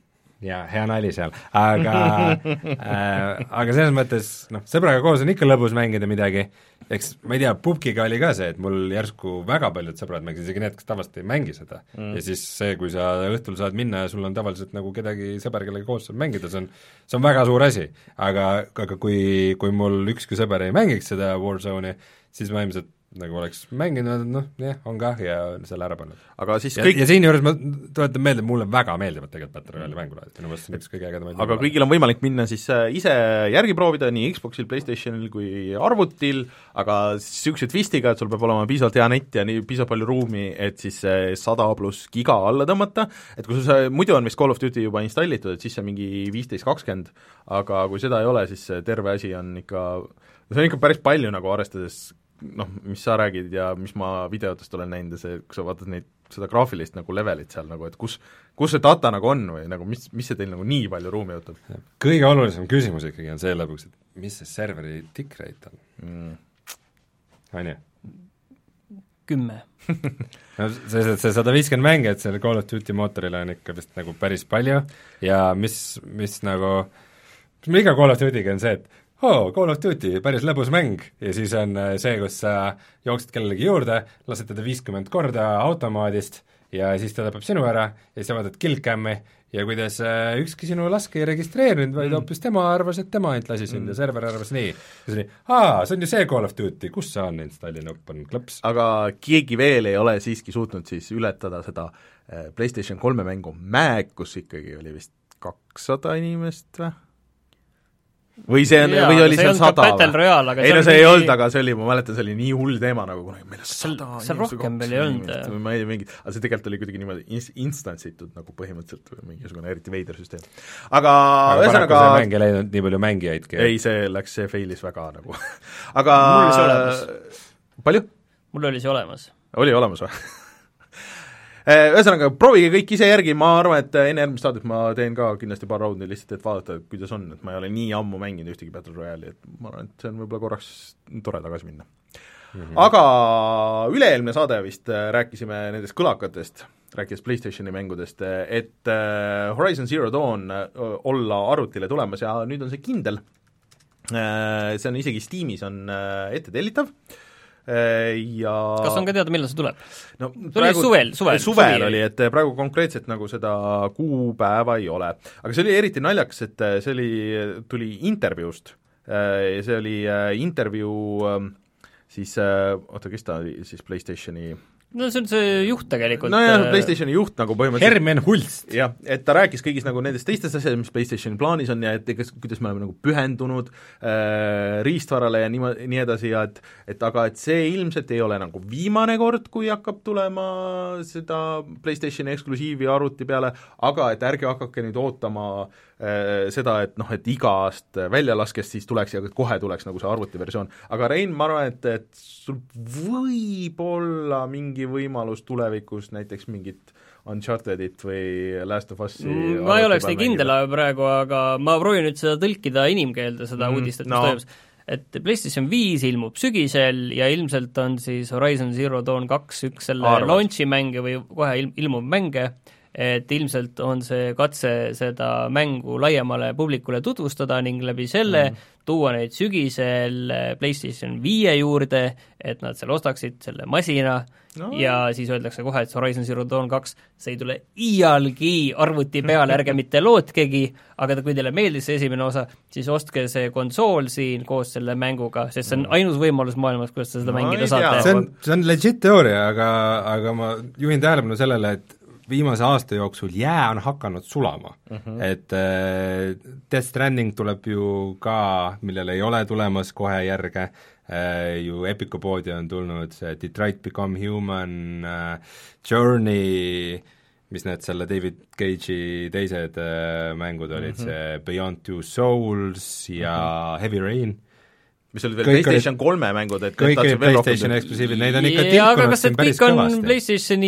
jaa, hea nali seal, aga äh, aga selles mõttes noh, sõbraga koos on ikka lõbus mängida midagi, eks ma ei tea, pubkiga oli ka see, et mul järsku väga paljud sõbrad mängisid, isegi need, kes tavaliselt ei mängi seda mm. ja siis see, kui sa õhtul saad minna ja sul on tavaliselt nagu kedagi sõber, kellega koos saab mängida, see on see on väga suur asi, aga, aga kui, kui mul ükski sõber ei mängiks seda Warzone'i, siis ma ilmselt nagu oleks mänginud, noh, jah, on kah ja selle ära pannud. aga siis ja, kõik ja siinjuures ma tuletan meelde, mulle väga meeldivad tegelikult Battle Royale'i mängulaad, minu meelest see on üks kõige ägedamaid aga kõigil on võimalik minna siis ise järgi proovida nii Xboxil, PlayStationil kui arvutil, aga niisuguse twistiga, et sul peab olema piisavalt hea net ja nii piisavalt palju ruumi, et siis sada pluss giga alla tõmmata, et kui sul muidu on vist Call of Duty juba installitud, et siis see on mingi viisteist kakskümmend, aga kui seda ei ole, siis terve asi on ikka, see on ikka päris palju nagu arvestades noh, mis sa räägid ja mis ma videotest olen näinud ja see, kui sa vaatad neid, seda graafilist nagu levelit seal nagu, et kus, kus see data nagu on või nagu mis, mis see teil nagu nii palju ruumi võtab? Kõige olulisem küsimus ikkagi on see lõpuks, et mis see serveri tick rate on mm.? On ju? Kümme. no see, see sada viiskümmend mänge, et selle Call of Duty mootorile on ikka vist nagu päris palju ja mis, mis nagu, mis meil iga Call of Duty'ga on see, et oo, Call of Duty, päris lõbus mäng ja siis on see, kus sa jooksed kellelegi juurde, lased teda viiskümmend korda automaadist ja siis ta tapab sinu ära ja siis sa vaatad killcam'i ja kuidas ükski sinu laske ei registreerinud, vaid hoopis mm. tema arvas, et tema ainult lasi sind mm. ja server arvas nii. ja siis nii, aa, see on ju see Call of Duty, kus see on, installi nupp on klõps. aga keegi veel ei ole siiski suutnud siis ületada seda PlayStation kolme mängu Mag, kus ikkagi oli vist kakssada inimest või? või see on, või oli seal sada või? ei no see ei olnud, aga see oli, ma mäletan, see oli nii hull teema nagu, kuna meil on sada seal rohkem veel ei olnud. ma ei mingi, aga see tegelikult oli kuidagi niimoodi ins-, instantsitud nagu põhimõtteliselt või mingisugune eriti veider süsteem. aga ühesõnaga see mäng ei leidnud nii palju mängijaidki. ei, see läks, see failis väga nagu aga mul oli see olemas. Palju? mul oli see olemas. oli olemas või? Ühesõnaga, proovige kõik ise järgi, ma arvan, et enne järgmist saadet ma teen ka kindlasti paar raundi lihtsalt, et vaadata, kuidas on, et ma ei ole nii ammu mänginud ühtegi Battle Royale'i, et ma arvan, et see on võib-olla korraks tore tagasi minna mm. -hmm. Aga üle-eelmine saade vist rääkisime nendest kõlakatest, rääkides PlayStationi mängudest, et Horizon Zero Dawn olla arvutile tulemas ja nüüd on see kindel, see on isegi Steamis on ette tellitav, ja kas on ka teada, millal see tuleb? no see praegu, oli suvel, suvel, suvel suvi. oli, et praegu konkreetselt nagu seda kuupäeva ei ole. Aga see oli eriti naljakas, et see oli, tuli intervjuust, see oli intervjuu siis, oota, kes ta oli siis PlayStationi no see on see juht tegelikult. no jah, PlayStationi juht nagu põhimõtteliselt Hermen Hulst. jah, et ta rääkis kõigist nagu nendest teistest asjadest, mis PlayStationi plaanis on ja et kas, kuidas me oleme nagu pühendunud äh, riistvarale ja nii, nii edasi ja et et aga et see ilmselt ei ole nagu viimane kord, kui hakkab tulema seda PlayStationi eksklusiivi arvuti peale, aga et ärge hakake nüüd ootama äh, seda, et noh, et iga aasta väljalaskest siis tuleks ja kohe tuleks nagu see arvutiversioon. Aga Rein, ma arvan, et, et sul võib olla mingi võimalus tulevikus näiteks mingit Unchartedit või Last of Us'i ma ei oleks nii kindel praegu, aga ma proovin nüüd seda tõlkida inimkeelde, seda mm, uudist, et mis no. toimus. Et PlayStation viis ilmub sügisel ja ilmselt on siis Horizon Zero Dawn kaks üks selle Arvas. launchi mänge või kohe ilm, ilmub mänge, et ilmselt on see katse seda mängu laiemale publikule tutvustada ning läbi selle mm. tuua neid sügisel PlayStation viie juurde, et nad seal ostaksid selle masina no. ja siis öeldakse kohe, et Horizon Zero Dawn kaks, see ei tule iialgi arvuti peale, ärge mitte lootkegi, aga kui teile meeldis see esimene osa, siis ostke see konsool siin koos selle mänguga, sest see on ainus võimalus maailmas, kuidas te seda no, mängida saate. See on, see on legit teooria, aga, aga ma juhin tähelepanu sellele, et viimase aasta jooksul jää on hakanud sulama uh, -huh. et äh, Death Stranding tuleb ju ka, millel ei ole tulemas kohe järge äh,, ju Epicu poodi on tulnud see Detroit Become Human äh,, Journey, mis need selle David Cage'i teised äh, mängud olid uh, -huh. see Beyond Two Souls ja uh -huh. Heavy Rain, mis olid veel kõik PlayStation kolme mängud, et kõik olid PlayStation eksklusiivid, neid on ikka tilkunud siin päris kõvasti. kõik on PlayStationi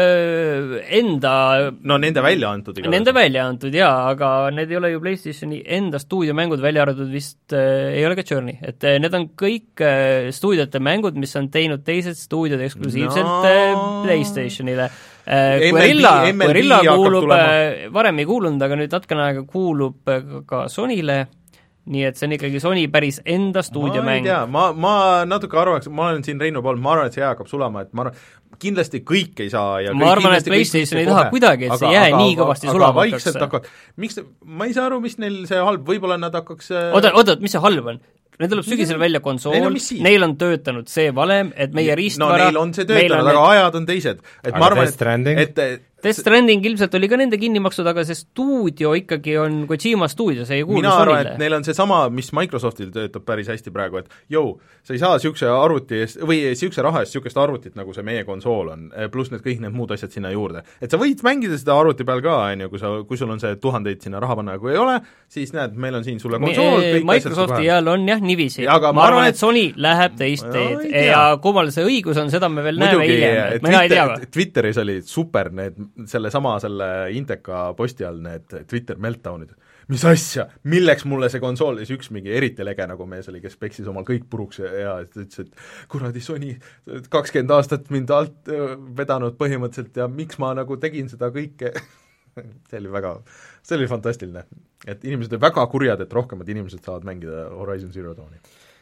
äh, enda no nende välja antud igal nende välja antud, jaa, aga need ei ole ju PlayStationi enda stuudiomängud, välja arvatud vist äh, ei ole ka Journey, et äh, need on kõik äh, stuudiote mängud, mis on teinud teised stuudiod eksklusiivselt no. äh, PlayStationile. Guerilla, Guerilla kuulub, varem ei kuulunud, aga nüüd natukene aega kuulub ka Sonyle, nii et see on ikkagi Sony päris enda stuudiomäng. ma, ma natuke arvaks, ma olen siin Reinu pool, ma arvan, et see hakkab sulama, et ma arvan, kindlasti kõik ei saa ja ma arvan, et PlayStation ei taha kuidagi, et aga, see jää aga, nii kõvasti sulama. Miks, ma ei saa aru, mis neil see halb, võib-olla nad hakkaks oota, oota, mis see halb on? Neil tuleb sügisel välja konsool, neil on töötanud see valem, et meie riistvara no neil on see töötanud, aga ajad on teised. Et aga ma arvan, Death Stranding? Et, et, Death Stranding ilmselt oli ka nende kinnimaksud, aga see stuudio ikkagi on Kojima stuudio, see ei kuulu mina Sonyle. arvan, et neil on see sama, mis Microsoftil töötab päris hästi praegu, et jõu, sa ei saa niisuguse arvuti eest, või niisuguse raha eest niisugust arvutit, nagu see meie konsool on, pluss need kõik need muud asjad sinna juurde. Et sa võid mängida seda arvuti peal ka, on ju, kui, sa, kui sul on see tuhandeid sinna raha panna, kui ei ole, siis näed, meil on siin sulle konsool, Me, Microsofti jälle on jah nivisi. Ja, ma, ma arvan, et Sony läheb teist teed no, ja kummal see õigus on, seda me veel Muidugi, näeme hiljem, mina ei tea. Twitteris oli super need, selle sama selle Inteka posti all need Twitter meltdownid. Mis asja, milleks mulle see konsool, siis üks mingi eriti lege nagu mees oli, kes peksis omal kõik puruks ja, ja ütles, et kuradi Sony kakskümmend aastat mind alt vedanud põhimõtteliselt ja miks ma nagu tegin seda kõike see oli väga, see oli fantastiline. Et inimesed on väga kurjad, et rohkemad inimesed saavad mängida Horizon Zero Dawni.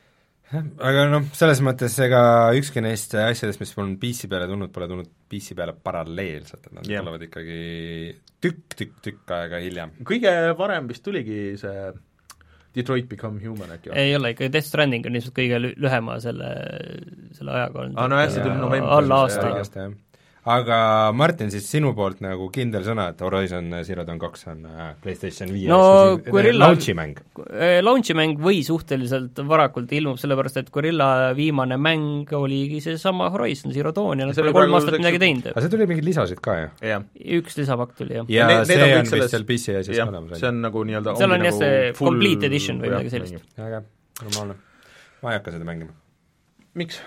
Aga noh, selles mõttes ega ükski neist asjadest, mis on P C peale tulnud, pole tulnud P C peale paralleelselt, et nad yeah. tulevad ikkagi tükk-tükk-tükk aega hiljem. Kõige varem vist tuligi see Detroit Become Human äkki? Ei ole, ikka Death Stranding on lihtsalt kõige lühema selle, selle ajaga olnud. Ah, no jah, see tuli novembris. Alla aasta. aasta jah. Aga Martin, siis sinu poolt nagu kindel sõna, et Horizon Zero Dawn kaks on PlayStation viie no, Guerilla, launchimäng? Launchimäng või suhteliselt varakult ilmub, sellepärast et Guerilla viimane mäng oligi see sama Horizon Zero Dawn ja nad pole kolm aastat midagi teinud. Aga see tuli mingid lisasid ka, jah? Ja. Üks lisapakt tuli, jah. Ja, ja need, see need on, on vist seal P C asjas ja, olemas. See on nagu nii-öelda seal on jah nagu see full, complete edition või midagi sellist. Aga, normaalne. Ma ei hakka seda mängima. Miks?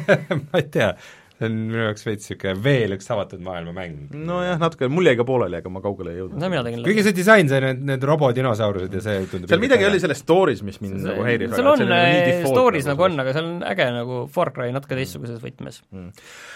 ma ei tea. See on minu jaoks veits niisugune veel üks avatud maailma mäng. No jah, natuke, mul jäi ka pooleli, aga ma kaugele ei jõudnud. No, kõige see disain, see need, need robodinosaurused ja see tundub seal midagi oli selles stories, mis mind see, nagu häiris. Seal on nagu stories nagu on, aga seal on äge nagu Far Cry natuke teistsuguses võtmes. Mm.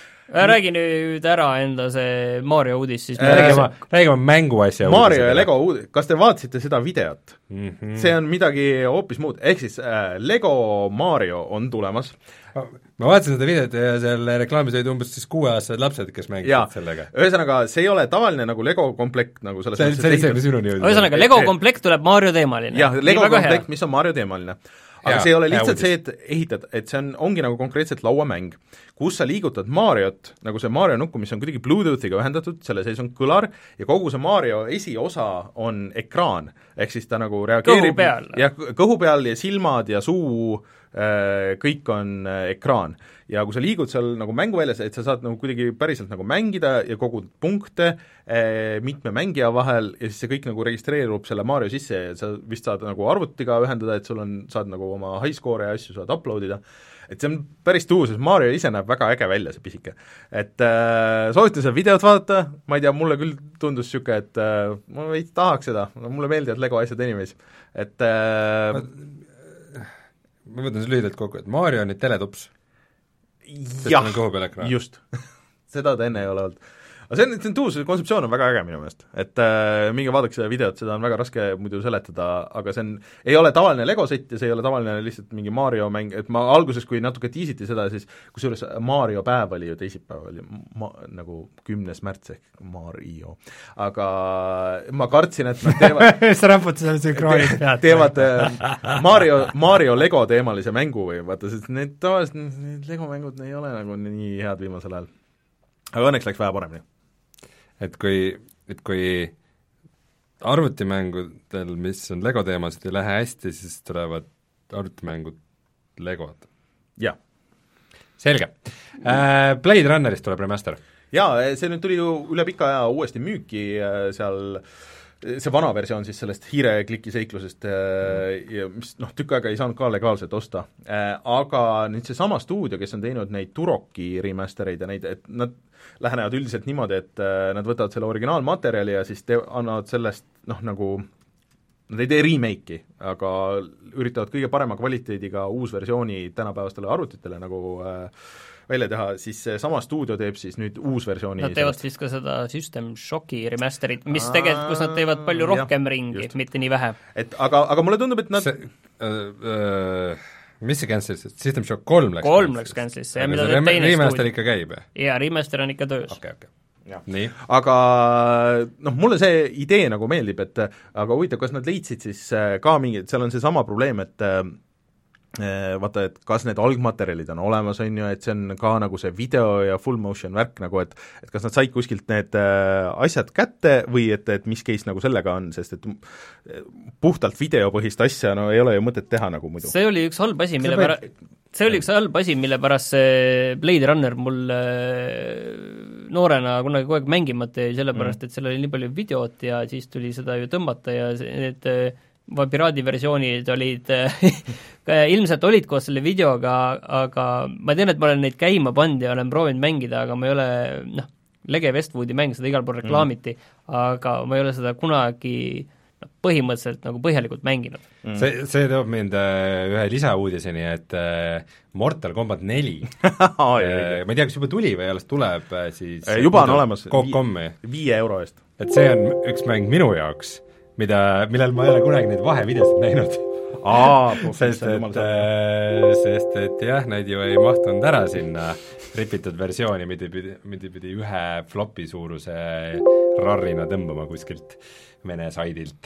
Räägi nüüd ära enda see Mario uudis, siis äh, räägime, räägime mängu asja Mario ja Lego uudis, kas te vaatasite seda videot? Mm -hmm. See on midagi hoopis muud, ehk siis äh, Lego Mario on tulemas. Ma vaatasin seda videot ja seal reklaamis olid umbes siis kuueaastased lapsed, kes mängisid sellega. Ühesõnaga, see ei ole tavaline nagu Lego komplekt nagu selles see, mõttes, see, see, see, see ühesõnaga, Lego komplekt tuleb Mario teemaline. jah, Lego komplekt, mis on Mario teemaline. Aga ja, see ei ole lihtsalt see, et ehitad, et see on, ongi nagu konkreetselt lauamäng, kus sa liigutad Mariot, nagu see Mario nukku, mis on kuidagi Bluetoothiga ühendatud, selle sees on kõlar ja kogu see Mario esiosa on ekraan, ehk siis ta nagu reageerib kõhu peal, ja, kõhu peal ja silmad ja suu, kõik on ekraan. Ja kui sa liigud seal nagu mänguväljas, et sa saad nagu kuidagi päriselt nagu mängida ja kogud punkte mitme mängija vahel ja siis see kõik nagu registreerub selle Mario sisse ja sa vist saad nagu arvutiga ühendada, et sul on, saad nagu oma high score ja asju saad uploadida. Et see on päris tuus, sest Mario ise näeb väga äge välja, see pisike. Et äh, soovitan seda videot vaadata, ma ei tea, mulle küll tundus niisugune, et äh, ma veits tahaks seda, mulle meeldivad Lego asjad anyways. Et äh, ma, ma võtan see lühidalt kokku, et Mario on nüüd teletups. jah, on just seda ta enne ei ole olnud. aga see on, see on tuus, kontseptsioon on väga äge minu meelest, et äh, minge vaadake seda videot, seda on väga raske muidu seletada, aga see on, ei ole tavaline Lego sett ja see ei ole tavaline lihtsalt mingi Mario mäng, et ma alguses, kui natuke tiisiti seda, siis kusjuures Mario päev oli ju teisipäev, oli ma, nagu kümnes märts ehk Mario, aga ma kartsin, et nad teevad sa raputasid seal sünkroonid pead. teevad Mario, Mario Lego teemalise mängu või vaata, sest need tavaliselt, need Lego mängud ei ole nagu nii head viimasel ajal. Aga õnneks läks vähe paremini. Et kui, et kui arvutimängudel, mis on Lego teemased, ei lähe hästi, siis tulevad arvutimängud Legod. jah. Selge. Äh, Blade Runnerist tuleb remaster. jaa, see nüüd tuli ju üle pika aja uuesti müüki seal, see vana versioon siis sellest hiirekliki seiklusest, ja mis noh, tükk aega ei saanud ka legaalselt osta, aga nüüd see sama stuudio, kes on teinud neid Turoki remastereid ja neid, et nad lähenevad üldiselt niimoodi, et nad võtavad selle originaalmaterjali ja siis te-, annavad sellest noh, nagu nad ei tee remake'i, aga üritavad kõige parema kvaliteediga uusversiooni tänapäevastele arvutitele nagu äh, välja teha, siis sama stuudio teeb siis nüüd uusversiooni. Nad teevad vist ka seda System Shocki remasterit, mis Aa, tegelikult, kus nad teevad palju rohkem jah, ringi, mitte nii vähe. Et aga, aga mulle tundub, et nad see, uh, uh, mis see cancel'isse? System Shock kolm läks kolm läks cancel'isse ja mida teeb teine remaster ikka käib? Jaa, remaster on ikka töös. Okay, okay. Nii. Aga noh, mulle see idee nagu meeldib, et aga huvitav, kas nad leidsid siis ka mingi, seal on see sama probleem, et vaata, et kas need algmaterjalid on olemas, on ju, et see on ka nagu see video ja full motion värk nagu, et et kas nad said kuskilt need asjad kätte või et, et mis case nagu sellega on, sest et puhtalt videopõhist asja no ei ole ju mõtet teha nagu muidu. See oli üks halb asi, mille pära-, see oli üks halb asi, mille pärast see Blade Runner mul noorena kunagi kogu aeg mängimata jäi, sellepärast mm. et seal oli nii palju videot ja siis tuli seda ju tõmmata ja need piraadiversioonid olid ilmselt olid koos selle videoga, aga ma tean, et ma olen neid käima pannud ja olen proovinud mängida, aga ma ei ole, noh, Lege Westwoodi mäng, seda igal pool reklaamiti mm., aga ma ei ole seda kunagi noh, põhimõtteliselt nagu põhjalikult mänginud mm.. See, see toob mind äh, ühe lisauudiseni, et äh, Mortal Combat neli oh, äh, ma ei tea, kas juba tuli või alles tuleb äh, siis juba on olemas vi- viie euro eest. Et see on üks mäng minu jaoks, mida, millel ma ei ole kunagi neid vahevideosid näinud. Aa, sest, et, äh, sest et jah, neid ju ei mahtunud ära sinna ripitud versiooni, mida pidi, mida pidi ühe flopi suuruse rarrina tõmbama kuskilt Vene saidilt.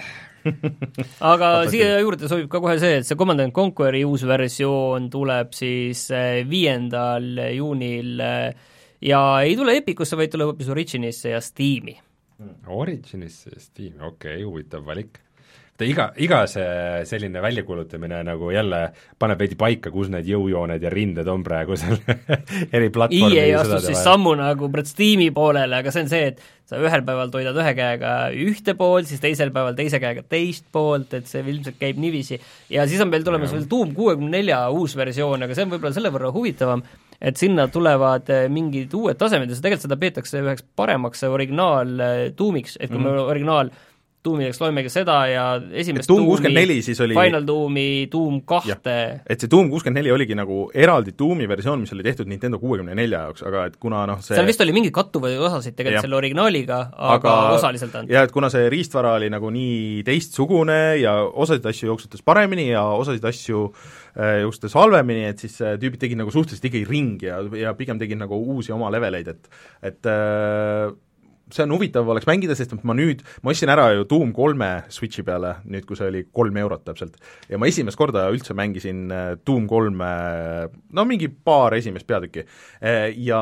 aga siia juurde sobib ka kohe see, et see Command and Conqueri uus versioon tuleb siis viiendal juunil ja ei tule Epicusse, vaid tuleb hoopis Originisse ja Steam'i. Originisse ja Steam'i, okei okay,, huvitav valik. Ta iga, iga see selline väljakuulutamine nagu jälle paneb veidi paika, kus need jõujooned ja rinded on praegu seal eri platvormi E A astus siis sammu nagu pret Steam'i poolele, aga see on see, et sa ühel päeval toidad ühe käega ühte poolt, siis teisel päeval teise käega teist poolt, et see ilmselt käib niiviisi. Ja siis on meil tulemas ja. veel Doom kuuekümne nelja uus versioon, aga see on võib-olla selle võrra huvitavam, et sinna tulevad mingid uued tasemed ja tegelikult seda peetakse üheks paremaks originaal Doomiks, et kui mm. me originaal Doomideks loemegi seda ja esimest Doom kuuskümmend neli siis oli Final Doomi, Doom kahte. Et see Doom kuuskümmend neli oligi nagu eraldi Doomi versioon, mis oli tehtud Nintendo kuuekümne nelja jaoks, aga et kuna noh see seal vist oli mingid kattuvaid osasid tegelikult ja. selle originaaliga, aga, aga osaliselt on. Ja et kuna see riistvara oli nagu nii teistsugune ja osasid asju jooksutas paremini ja osasid asju äh, jooksutas halvemini, et siis äh, tüübid tegid nagu suhteliselt ikkagi ringi ja, ja pigem tegid nagu uusi oma leveleid, et et äh, see on huvitav oleks mängida, sest ma nüüd, ma ostsin ära ju Doom kolme Switchi peale, nüüd kui see oli kolm eurot täpselt, ja ma esimest korda üldse mängisin Doom kolme, no mingi paar esimest peatükki, ja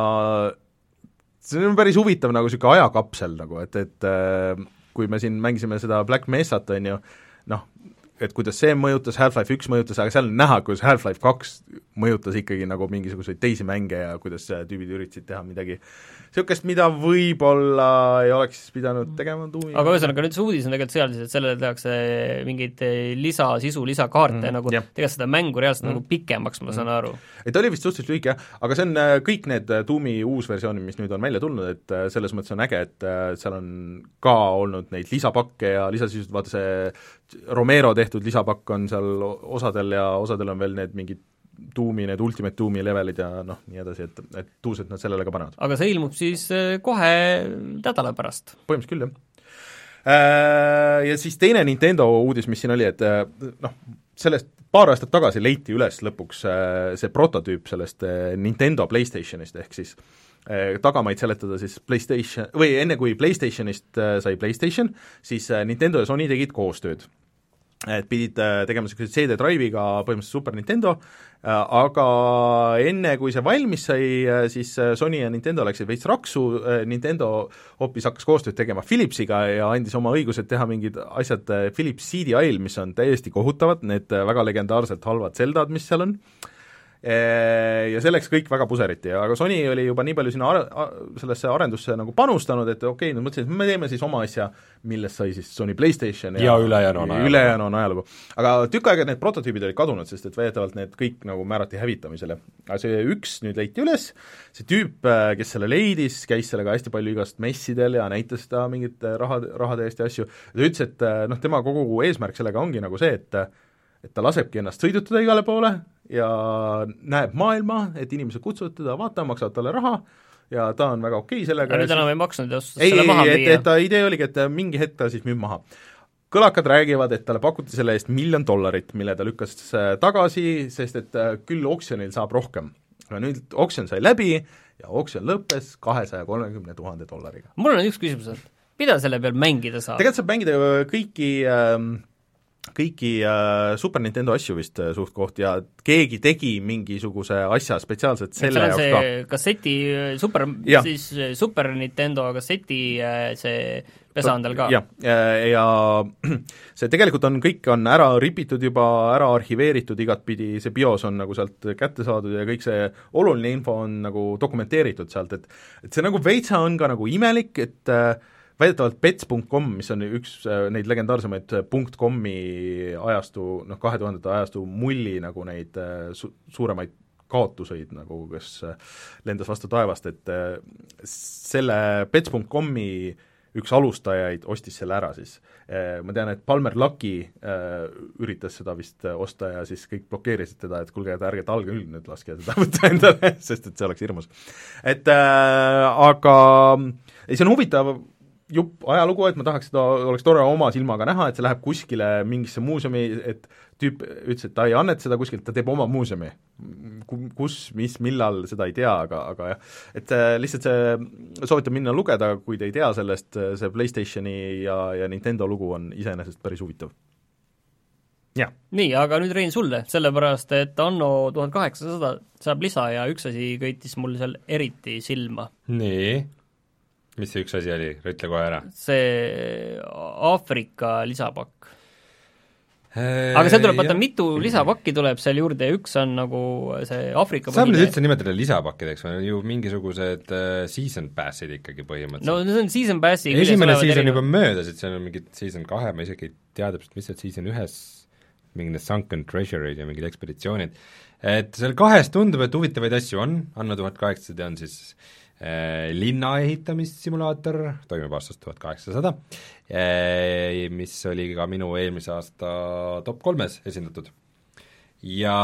see on päris huvitav nagu niisugune ajakapsel nagu, et, et kui me siin mängisime seda Black Mesat, on ju, noh, et kuidas see mõjutas, Half-Life üks mõjutas, aga seal on näha, kuidas Half-Life kaks mõjutas ikkagi nagu mingisuguseid teisi mänge ja kuidas tüübid üritasid teha midagi niisugust, mida võib-olla ei oleks pidanud tegema Doomi. aga ühesõnaga, nüüd see uudis on tegelikult sealses, et sellele tehakse mingeid lisasisu, lisakaarte mm, nagu yeah. tegelikult seda mängu reaalselt mm. nagu pikemaks, ma mm. saan aru. et oli vist suhteliselt lühike, jah, aga see on kõik need Doomi uusversioonid, mis nüüd on välja tulnud, et selles mõttes on äge, et seal on ka olnud neid lisapakke ja lisasisud, vaata see Romero tehtud lisapakk on seal osadel ja osadel on veel need mingid Doomi, need Ultimate Doomi levelid ja noh, nii edasi, et, et tuused nad sellele ka panevad. aga see ilmub siis kohe nädala pärast? Põhimõtteliselt küll, jah. Ja siis teine Nintendo uudis, mis siin oli, et noh, sellest paar aastat tagasi leiti üles lõpuks see prototüüp sellest Nintendo PlayStationist, ehk siis tagamaid seletada siis PlayStation, või enne kui PlayStationist sai PlayStation, siis Nintendo ja Sony tegid koostööd. Et pidid tegema sellised C D Drive'iga põhimõtteliselt Super Nintendo, aga enne kui see valmis sai, siis Sony ja Nintendo läksid veits raksu, Nintendo hoopis hakkas koostööd tegema Philipsiga ja andis oma õigused teha mingid asjad Philips C D I-l, mis on täiesti kohutavad, need väga legendaarsed halvad Zeldad, mis seal on. ja selleks kõik väga puseriti, aga Sony oli juba nii palju sinna ar-, sellesse arendusse nagu panustanud, et okei okay,, nad mõtlesid, et me teeme siis oma asja, millest sai siis Sony PlayStation ja, ja ülejäänu on ajalugu. ülejäänu on ajalugu. Aga tükk aega need prototüübid olid kadunud, sest et väidetavalt need kõik nagu määrati hävitamisele. aga see üks nüüd leiti üles, see tüüp, kes selle leidis, käis sellega hästi palju igast messidel ja näitas seda mingit raha, rahade eest ja asju, ta ütles, et noh, tema kogu eesmärk sellega ongi nagu see, et et ta lasebki ennast sõidutada igale poole ja näeb maailma, et inimesed kutsuvad teda vaatama, maksavad talle raha ja ta on väga okei okay sellega. ja nüüd enam ei maksnud ja ostas ei, selle maha müüa. et, et ta idee oligi, et mingi hetk ta siis müüb maha. Kõlakad räägivad, et talle pakuti selle eest miljon dollarit, mille ta lükkas tagasi, sest et küll oksjonil saab rohkem. aga nüüd oksjon sai läbi ja oksjon lõppes kahesaja kolmekümne tuhande dollariga. mul on üks küsimus, et mida selle peal mängida saab? tegelikult saab mängida kõiki ähm, kõiki äh, Super Nintendo asju vist äh, suht koht ja keegi tegi mingisuguse asja spetsiaalselt selle jaoks ka. kasseti, super, siis Super Nintendo kasseti see pesa on tal ka? jah, ja, ja see tegelikult on, kõik on ära ripitud juba, ära arhiveeritud igatpidi, see bios on nagu sealt kätte saadud ja kõik see oluline info on nagu dokumenteeritud sealt, et et see nagu veitsa on ka nagu imelik, et äh, väidetavalt pets punkt com, mis on üks neid legendaarsemaid punkt com'i ajastu, noh kahe tuhandete ajastu mulli nagu neid su-, suuremaid kaotuseid nagu, kes lendas vastu taevast, et selle pets punkt com'i üks alustajaid ostis selle ära siis. Ma tean, et Palmer Lucky üritas seda vist osta ja siis kõik blokeerisid teda, et kuulge, et ärge talge üld nüüd laske seda võtta endale, sest et see oleks hirmus. Et äh, aga ei, see on huvitav jupp ajalugu, et ma tahaks seda, oleks tore oma silmaga näha, et see läheb kuskile mingisse muuseumi, et tüüp ütles, et ta ei anneta seda kuskilt, ta teeb oma muuseumi. Kus, mis, millal, seda ei tea, aga, aga jah, et lihtsalt see soovitab minna lugeda, kui te ei tea sellest, see PlayStationi ja, ja Nintendo lugu on iseenesest päris huvitav. jah. Nii, aga nüüd Rein sulle, sellepärast, et Anno tuhat kaheksasada saab lisa ja üks asi köitis mul seal eriti silma. Nii? Mis see üks asi oli? Ütle kohe ära. See Aafrika lisapakk. Aga see tuleb, vaata mitu lisapakki tuleb seal juurde ja üks on nagu see Aafrika saab nüüd üldse nimetada lisapakkideks, või ju mingisugused uh, season passid ikkagi põhimõtteliselt. No see on season passi esimene season juba möödas, et seal on mingid season kahe, ma isegi ei tea täpselt, mis seal season ühes mingid sunken treasure'id ja mingid ekspeditsioonid. Et seal kahes tundub, et huvitavaid asju on, Anno tuhat kaheksasada on siis linna ehitamissimulaator, toimub aastast tuhat kaheksasada, mis oli ka minu eelmise aasta top kolmes esindatud. Ja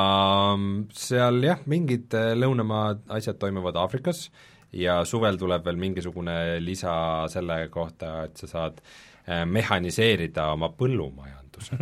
seal jah, mingid lõunamaa asjad toimuvad Aafrikas ja suvel tuleb veel mingisugune lisa selle kohta, et sa saad mehaniseerida oma põllumajanduse.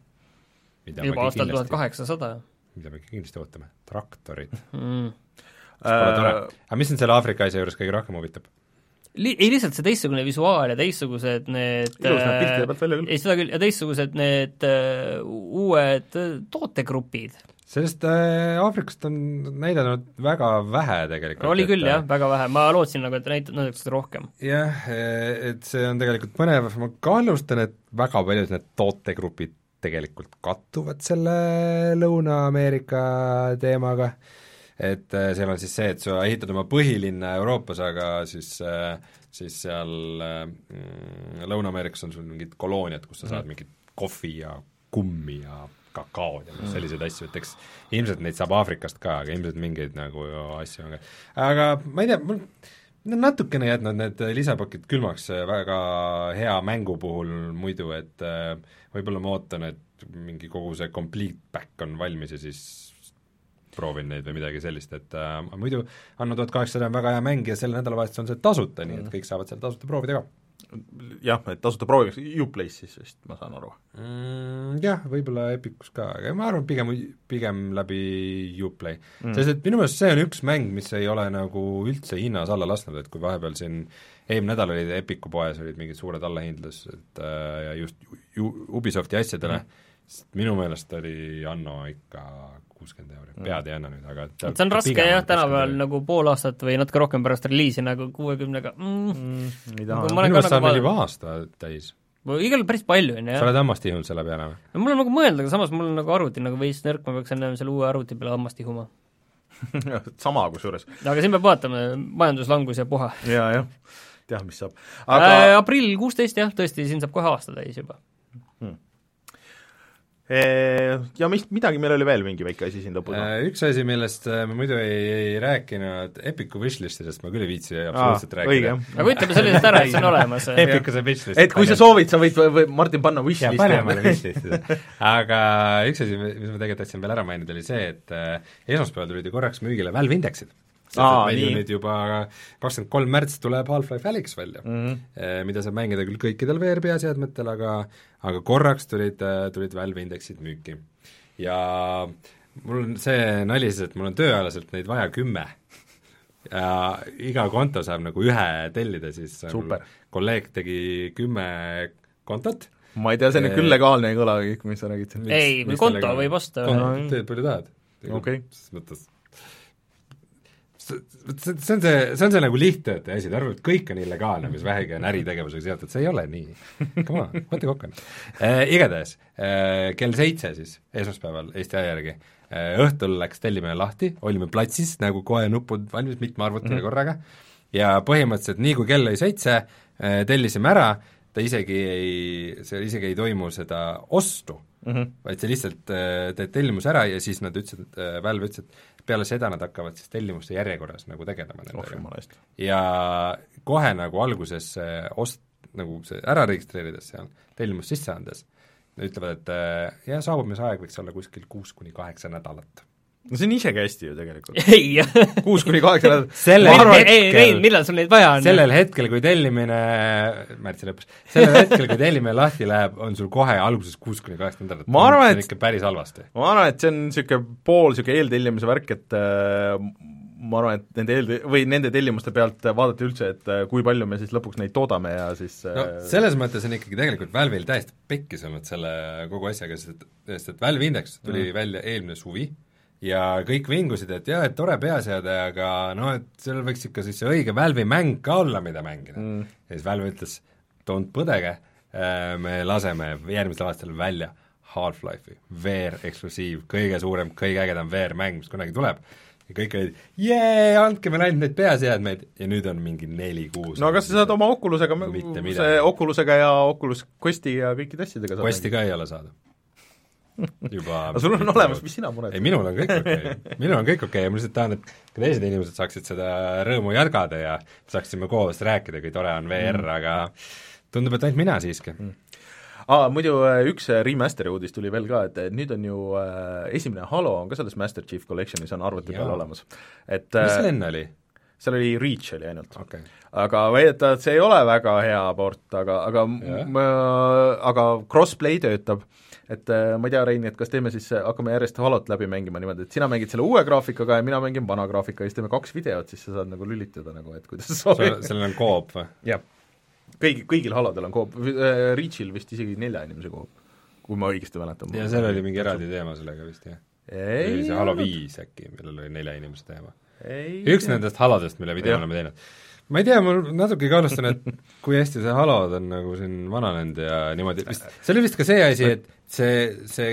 juba aastal tuhat kaheksasada. Mida me kindlasti ootame, traktorid mm. Uh, aga mis on selle Aafrika asja juures kõige rohkem huvitab? Li-, ei lihtsalt see teistsugune visuaal ja teistsugused need ilus näeb piltide pealt välja küll. ei, seda küll, ja teistsugused need uh, uued tootegrupid. Sellest äh, Aafrikast on näidanud väga vähe tegelikult. oli küll et, jah, väga vähe, ma lootsin nagu, et näitab näiteks rohkem. Jah, et see on tegelikult põnev, ma kahlustan, et väga paljud need tootegrupid tegelikult kattuvad selle Lõuna-Ameerika teemaga, et äh, seal on siis see, et sa ehitad oma põhilinna Euroopas, aga siis, äh, siis seal äh, Lõuna-Ameerikas on sul mingid kolooniad, kus sa saad mm. mingit kohvi ja kummi ja kakaod ja mm. selliseid asju, et eks ilmselt neid saab Aafrikast ka, aga ilmselt mingeid nagu asju on ka. Aga ma ei tea, mul natukene jätnud need lisapakid külmaks väga hea mängu puhul muidu, et äh, võib-olla ma ootan, et mingi kogu see complete back on valmis ja siis proovin neid või midagi sellist, et äh, muidu Anno tuhat kaheksasada on väga hea mäng ja selle nädalavahetus on see tasuta, nii et kõik saavad seal tasuta proovida ka. Jah, et tasuta prooviks Uplay's siis vist, ma saan aru mm,. Jah, võib-olla Epicus ka, aga ma arvan pigem, pigem läbi Uplay mm.. sest et minu meelest see on üks mäng, mis ei ole nagu üldse hinnas alla lasknud, et kui vahepeal siin eelmine nädal olid Epicu poes, olid mingid suured allahindlused äh, ja just Ubisofti asjadele mm., sest minu meelest oli Anno ikka kuuskümmend euri, pead ei anna nüüd, aga see on raske jah, tänapäeval nagu pool aastat või natuke rohkem pärast reliisi nagu kuuekümnega mm. mm, minu meelest saab meil juba aasta täis. igal päris palju on, jah. Sa oled hammast ihunud selle peale või? No mul on nagu mõelda, aga samas mul on nagu arvuti nagu veits nõrk, ma peaks enne selle uue arvuti peale hammast ihuma. Sama kusjuures. Aga siin peab vaatama, majanduslangus ja puha. Ja, jah, tead, mis saab. Aga... Äh, aprill kuusteist, jah, tõesti, siin saab kohe aasta täis juba. Hmm. Ja mis, midagi meil oli veel mingi väike asi siin lõpus? Üks asi, millest me muidu ei, ei rääkinud, Epicu wishlistidest ma küll ei viitsi absoluutselt Aa, rääkida. Aga ütleme sellisest ära, et see on olemas. Epicu see wishlist. Et kui sa soovid, sa võid või, Martin panna wishlisti. Ja, pane mulle wishlistida. Aga üks asi, mis ma tegelikult tahtsin veel ära mainida, oli see, et esmaspäeval tulid ju korraks müügile Valve indeksid. Aa, meil ju nüüd juba kakskümmend kolm märts tuleb Half-Life Alyx välja mm-hmm., mida saab mängida küll kõikidel V R peaseadmetel, aga aga korraks tulid, tulid Valve indeksid müüki. Ja mul on see nali siis, et mul on tööalaselt neid vaja kümme. Ja iga konto saab nagu ühe tellida, siis Super. kolleeg tegi kümme kontot. Ma ei tea, see on küll legaalne ei kõla kõik, mis sa räägid. Ei, kui konto legaalne? Võib osta. Teed palju tahad. Okay. Mõttes see on see, see on see nagu lihttöötaja asi, ta arvab, et kõik on illegaalne, mis vähegi on äritegevusega seotud, see ei ole nii. Come on, mõtle kokku on. Äh, igatahes, äh, kell seitse siis, esmaspäeval Eesti aja järgi, äh, õhtul läks tellimine lahti, olime platsis, nagu kohe nupud valmis mitme arvutile mm-hmm. korraga, ja põhimõtteliselt nii kui kell oli seitse, äh, tellisime ära, ta isegi ei, see isegi ei toimu seda ostu, mm-hmm. vaid see lihtsalt äh, teed tellimus ära ja siis nad ütlesid, et äh, Valve ütlesid, et peale seda nad hakkavad siis tellimuste järjekorras nagu tegelema nendega. Oh, ja kohe nagu alguses ost-, nagu see ära registreerides seal, tellimus sisse andes, nad ütlevad, et jah, saabumisaeg võiks olla kuskil kuus kuni kaheksa nädalat. No see on isegi hästi ju tegelikult. Ei, kuus kuni kaheksa nädalat. Ei, ei, ei, millal sul neid vaja on? Sellel hetkel, kui tellimine, märtsi lõpus, sellel hetkel, kui tellimine lahti läheb, on sul kohe alguses kuus kuni kaheksa nädalat. Ma arvan, et see on ikka päris halvasti. Ma arvan, et see on niisugune pool niisugune eeltellimise värk, et äh, ma arvan, et nende eel- või nende tellimuste pealt vaadati üldse, et äh, kui palju me siis lõpuks neid toodame ja siis äh, no selles mõttes on ikkagi tegelikult Valve'il täiesti pekkis olnud selle kogu asjaga, sest et, et Valve Index tuli mm. välja eelmine suvi ja kõik vingusid, et jah, et tore peaseade, aga no, et seal võiks ikka siis see õige Valve'i mäng ka olla, mida mängida mm.. ja siis Valve ütles, don't põdege, me laseme järgmisel aastal välja Half-Life'i, V R-eksklusiiv, kõige suurem, kõige ägedam V R-mäng, mis kunagi tuleb, ja kõik olid, jee, andke meil ainult neid peaseadmeid ja nüüd on mingi neli kuus. no aga sa saad oma Oculusega, see Oculusega ja Oculus Questi ja kõikide asjadega saad Questi ka ei ole saada. Juba aga sul on olemas, mis sina mured? ei, minul on kõik okei okay., minul on kõik okei okay. ja ma lihtsalt tahan, et ka teised inimesed saaksid seda rõõmu jagada ja saaksime koos rääkida, kui tore on V R mm., aga tundub, et ainult mina siiski mm.. Aa, muidu üks remasteri uudis tuli veel ka, et nüüd on ju äh, esimene Halo on ka selles Master Chief Collectionis on arvuti peal olemas. Et, mis seal enne oli? Seal oli Reach oli ainult okay.. Aga väidetavalt see ei ole väga hea port, aga, aga, m- aga crossplay töötab. Et ma ei tea, Reini, et kas teeme siis, hakkame järjest Halot läbi mängima niimoodi, et sina mängid selle uue graafikaga ja mina mängin vana graafika ja siis teeme kaks videot, siis sa saad nagu lülitada nagu, et kuidas sa soovid. Sellel on koop või? Jah. Kõigi, kõigil Halodel on koop, Reachil vist isegi nelja inimese koop, kui ma õigesti mäletan. ja seal oli mingi eraldi teema sellega vist, jah? Ei, oli see Halo viis äkki, millel oli nelja inimese teema. Ei, üks jah. Nendest Halodest, mille video oleme teinud. Ma ei tea, ma natuke kaalustan, et kui hästi see Halod on nagu siin vananenud ja niimoodi, vist, see oli vist ka see asi, et see, see,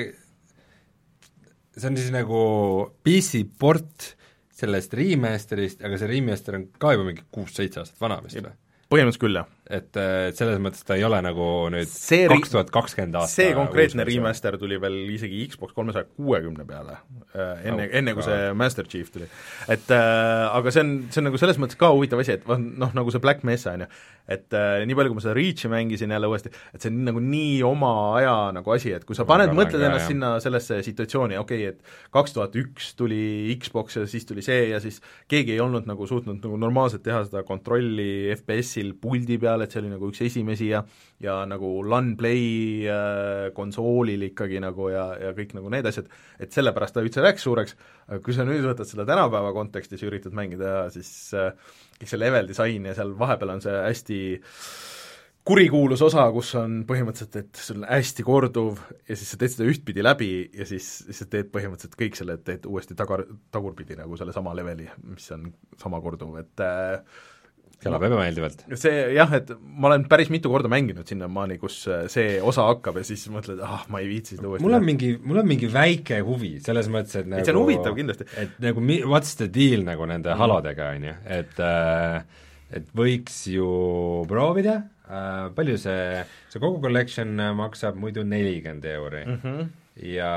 see on siis nagu P C-port sellest remasterist, aga see remaster on ka juba mingi kuus-seitse aastat vana vist või? Põhimõtteliselt küll, jah. Et, et selles mõttes ta ei ole nagu nüüd kaks tuhat kakskümmend aasta see konkreetne remaster tuli veel isegi Xbox kolmesaja kuuekümne peale, enne oh,, enne kui see Master Chief tuli. Et äh, aga see on, see on nagu selles mõttes ka huvitav asi, et noh, nagu see Black Mesa on ju, et äh, nii palju, kui ma seda Reachi mängisin jälle uuesti, et see on nagu nii oma aja nagu asi, et kui sa paned, mõtled ennast jah. Sinna sellesse situatsiooni, okei okay,, et kaks tuhat üks tuli Xbox ja siis tuli see ja siis keegi ei olnud nagu suutnud nagu normaalselt teha seda kontrolli F P S-il puldi peal, et see oli nagu üks esimesi ja ja nagu LAN play äh, konsoolil ikkagi nagu ja, ja kõik nagu need asjad, et sellepärast ta üldse läks suureks, aga kui sa nüüd võtad seda tänapäeva kontekstis ja üritad mängida, siis äh, kõik see level disain ja seal vahepeal on see hästi kurikuulus osa, kus on põhimõtteliselt, et sul on hästi korduv ja siis sa teed seda ühtpidi läbi ja siis, siis sa teed põhimõtteliselt kõik selle, et teed uuesti tagar, tagurpidi nagu selle sama leveli, mis on sama korduv, et äh, kõlab ebameeldivalt. See jah, et ma olen päris mitu korda mänginud sinna maani, kus see osa hakkab ja siis mõtled, ah, ma ei viitsi seda uuesti. Mul on mingi, mul on mingi väike huvi, selles mõttes, et nagu et see on huvitav kindlasti. Et nagu what's the deal nagu nende mm. halodega, on ju, et et võiks ju proovida, palju see, see kogu collection maksab muidu nelikümmend euri mm -hmm. ja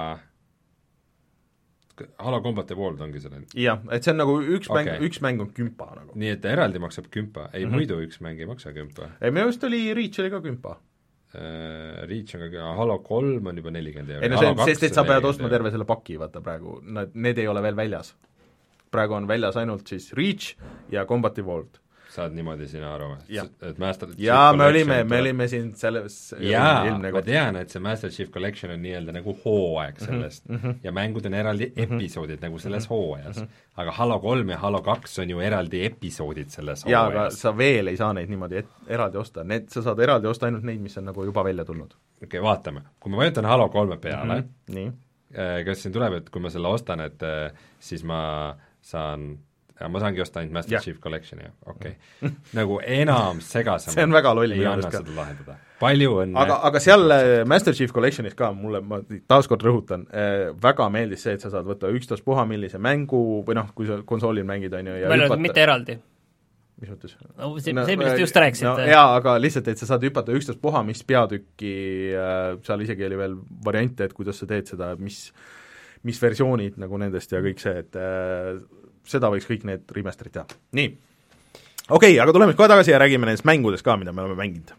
Halo Combat Evolved ongi selle? jah, et see on nagu üks okay. mäng, üks mäng on kümpa nagu. Nii et eraldi maksab kümpa, ei mm -hmm. muidu üks mäng ei maksa kümpa? ei, minu just oli Reach oli ka kümpa. Uh, Reach on ka, Halo kolm on juba nelikümmend euri. ei no see, sest et sa pead ostma terve selle paki, vaata praegu, nad, need ei ole veel väljas. praegu on väljas ainult siis Reach ja Combat Evolved. Saad niimoodi sina aru, et Master Chief jaa, me olime, me olime siin selles jaa, ma tean, et see Master Chief Collection on nii-öelda nagu hooaeg sellest mm -hmm. ja mängud on eraldi mm -hmm. episoodid nagu selles hooajas mm, -hmm. aga Halo kolm ja Halo kaks on ju eraldi episoodid selles jaa, hooajas. aga sa veel ei saa neid niimoodi et, eraldi osta, need, sa saad eraldi osta ainult neid, mis on nagu juba välja tulnud. okei okay,, vaatame, kui ma vajutan Halo kolme peale mm, -hmm. nii. kas siin tuleb, et kui ma selle ostan, et siis ma saan ja ma saangi osta ainult Master ja. Chief Collectioni, okei okay. nagu enam segasem see on väga loll ei anna seda lahendada. Palju õnne. aga, aga seal Master Chief Collectionis ka mulle, ma taaskord rõhutan eh,, väga meeldis see, et sa saad võtta ükstaspuha millise mängu või noh, kui sa konsoolil mängid, on ju, ja meil on mitte eraldi. mis mõttes? no see, no, see, millest just rääkisid. no jaa, aga lihtsalt, et sa saad hüpata ükstaspuha, mis peatükki äh,, seal isegi oli veel variante, et kuidas sa teed seda, mis mis versioonid nagu nendest ja kõik see, et äh, seda võiks kõik need remasterid teha. nii, okei okay,, aga tuleme kohe tagasi ja räägime nendest mängudest ka, mida me oleme mänginud.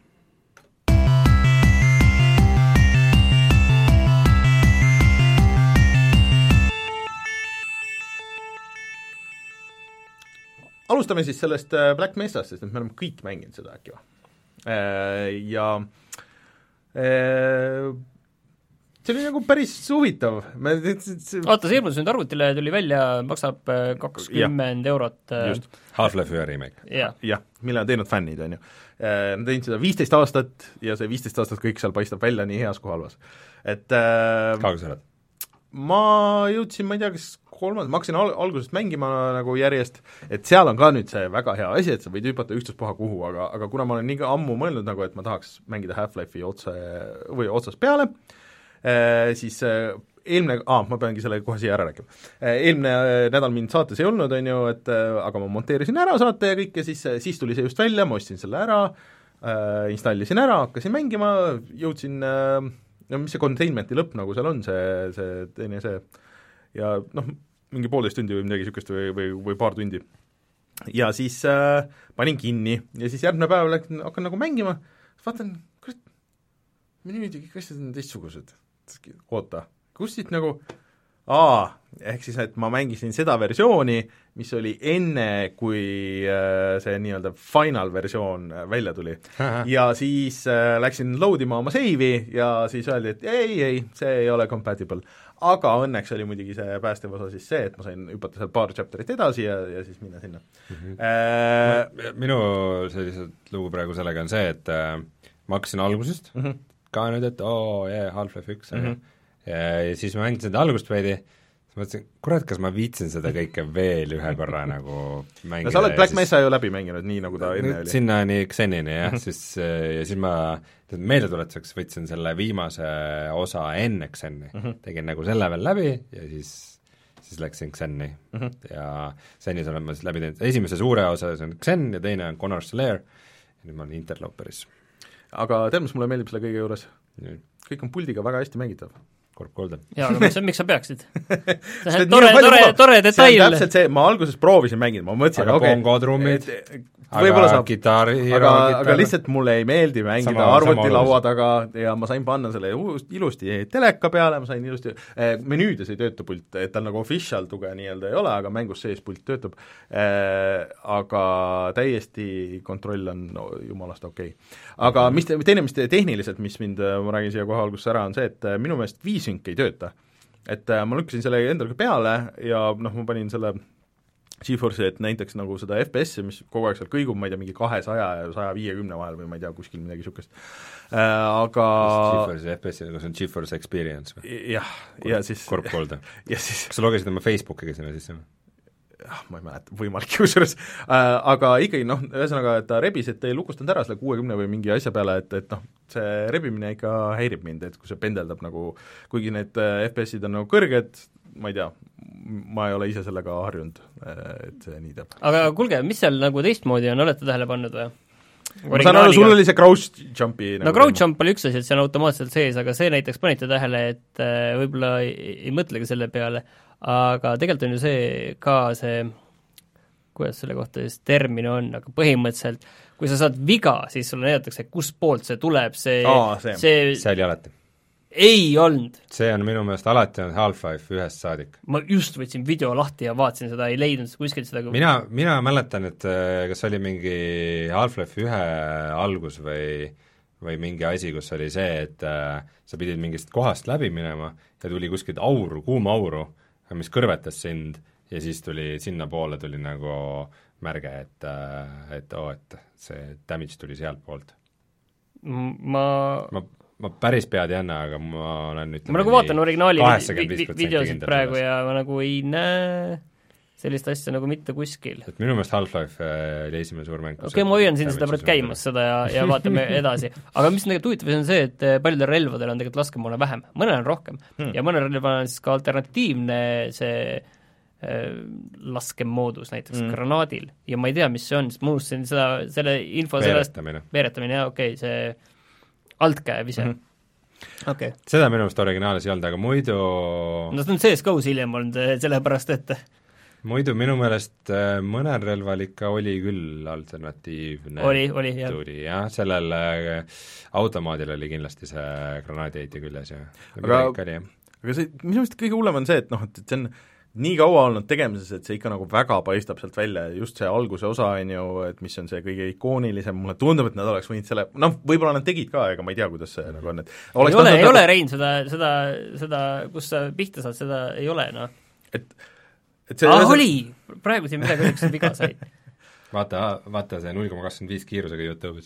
alustame siis sellest Black Mesast, sest me oleme kõik mänginud seda äkki või? Ja see oli nagu päris huvitav. oota, see ilmus nüüd arvutile, tuli välja, maksab kakskümmend eurot. just, Half-Life ühe remake. jah ja, mille on teinud fännid, on ju. Nad teinud seda viisteist aastat ja see viisteist aastat kõik seal paistab välja nii heas kui halvas. et kaua sa oled? ma jõudsin, ma ei tea, kas kolmand-, ma hakkasin al-, algusest mängima nagu järjest, et seal on ka nüüd see väga hea asi, et sa võid hüpata ükstaspuha kuhu, aga, aga kuna ma olen nii ammu mõelnud nagu, et ma tahaks mängida Half-Life'i otse või otsast peale, Äh, siis äh, eelmine, aa, ma peangi selle kohe siia ära rääkima äh,, eelmine äh, nädal mind saates ei olnud, on ju, et äh, aga ma monteerisin ära saate ja kõik ja siis, siis tuli see just välja, ma ostsin selle ära äh,, installisin ära, hakkasin mängima, jõudsin äh, no mis see containment'i lõpp nagu seal on, see, see teine see ja noh, mingi poolteist tundi või midagi niisugust või, või, või paar tundi. Ja siis äh, panin kinni ja siis järgmine päev läksin, hakkan nagu mängima, vaatan, kurat, menüüd ja kõik asjad on teistsugused. oota, kus siit nagu aa, ehk siis, et ma mängisin seda versiooni, mis oli enne, kui äh, see nii-öelda final versioon välja tuli. ja siis äh, läksin load ima oma save'i ja siis öeldi, et ei, ei, see ei ole compatible. Aga õnneks oli muidugi see päästev osa siis see, et ma sain hüpata seal paar chapterit edasi ja, ja siis minna sinna mm. -hmm. Äh, minu sellised lugu praegu sellega on see, et äh, ma hakkasin algusest mm, -hmm. ka nüüd, et oo, jee, Half-Life üks mm, -hmm. ja, ja siis ma mängisin seda algust veidi, siis mõtlesin, kurat, kas ma viitsin seda kõike veel ühe korra nagu mängida. no sa oled Black Mesa ju läbi mänginud, nii nagu ta enne oli. Sinnani Xenini jah, siis ja siis ma meeldetuletuseks võtsin selle viimase osa enne Xeni mm, -hmm. tegin nagu selle veel läbi ja siis siis läksin Xeni mm -hmm. ja Xenis olen ma siis läbi teinud, esimese suure osa see on Xen ja teine on Connor's Lair ja nüüd ma olen Interloperis. Aga tead, mis mulle meeldib selle kõige juures? kõik on puldiga väga hästi mängitav. Korb kolde. jaa, aga miks, miks sa peaksid? see on tore, tore, tore detail. see on täpselt see, ma alguses proovisin mängida, ma mõtlesin, aga okay, bongotrummid, aga saab, kitarri, aga, aga lihtsalt mulle ei meeldi mängida arvutilaua taga ja ma sain panna selle ilusti teleka peale, ma sain ilusti eh,, menüüdes ei tööta pult, et tal nagu official tuge nii-öelda ei ole, aga mängus sees pult töötab eh,, aga täiesti kontroll on no, jumalast okei okay.. aga mis te, teine, mis te, tehniliselt, mis mind, ma räägin siia kohe alguses ära, on see, et minu meelest viisync ei tööta. Et äh, ma lükkasin selle endale peale ja noh, ma panin selle GeForce'i, et näiteks nagu seda F P S-i, mis kogu aeg seal kõigub, ma ei tea, mingi kahesaja ja saja viiekümne vahel või ma ei tea, kuskil midagi niisugust äh,, aga GeForce'i F P S-i, see on GeForce Experience või? jah, ja siis korb kolde. ja siis kas sa logisid oma Facebookiga sinna sisse või? ma ei mäleta, võimalik kusjuures äh,, aga ikkagi noh, ühesõnaga, et ta rebis, et ei lukustanud ära selle kuuekümne või mingi asja peale, et, et noh, see rebimine ikka häirib mind, et kui see pendeldab nagu, kuigi need F P S-id on nagu kõrged, ma ei tea, ma ei ole ise sellega harjunud, et see nii teeb. aga kuulge, mis seal nagu teistmoodi on, olete tähele pannud või? ma saan aru, sul oli see crouch jumpi no nagu crouch jump oli üks asi, et see on automaatselt sees, aga see näiteks panite tähele, et võib-olla ei, ei mõtlegi selle peale, aga tegelikult on ju see ka see, kuidas selle kohta siis termin on, aga põhimõtteliselt kui sa saad viga, siis sulle näidatakse, kust poolt see tuleb, see Aa, see. see, see oli alati. Ei olnud. See on minu meelest alati on Half-Life ühest saadik. Ma just võtsin video lahti ja vaatasin seda, ei leidnud kuskilt seda kui... mina, mina mäletan, et kas oli mingi Half-Life ühe algus või või mingi asi, kus oli see, et äh, sa pidid mingist kohast läbi minema ja tuli kuskilt auru, kuuma auru, mis kõrvetas sind ja siis tuli sinna poole tuli nagu märge, et, et oo, et see damage tuli sealt poolt. Ma ma, ma päris pead ei anna, aga ma olen ütleme ma nagu vaatan originaali vi- vi- videosid praegu selles. Ja ma nagu ei näe sellist asja nagu mitte kuskil. Et minu meelest Half-Life oli esimene suur mäng. Okei okay,, ma hoian siin seda praegu käimas seda ja, ja vaatame edasi. Aga mis on tegelikult huvitav, on see, et paljudel relvadel on tegelikult laskemoona vähem, mõnel on rohkem hmm. ja mõnel relval on siis ka alternatiivne see äh, laskemoodus, näiteks hmm. granaadil ja ma ei tea, mis see on, sest ma unustasin seda, selle info veeretamine. Sellest, veeretamine, jah, okei okay,, see altkäev ise hmm. Okay. Seda minu meelest originaalis ei olnud, aga muidu no see on C S G O-s hiljem olnud, sellepärast et muidu minu meelest mõnel relval ikka oli küll alternatiivne oli, oli, jah. Tuli, jah, sellel automaadil oli kindlasti see granaadiheiti küljes ja aga, aga see, minu meelest kõige hullem on see, et noh, et see on nii kaua olnud tegemises, et see ikka nagu väga paistab sealt välja, just see alguse osa on ju, et mis on see kõige ikoonilisem, mulle tundub, et nad oleks võinud selle, noh, võib-olla nad tegid ka, ega ma ei tea, kuidas see nagu on, et ei ole, ei nagu... ole, Rein, seda, seda, seda, kus sa pihta saad, seda ei ole, noh. et et see ah, oli, praegu siin midagi õigust viga sai. vaata, vaata see null koma kakskümmend viis kiirusega YouTube'is.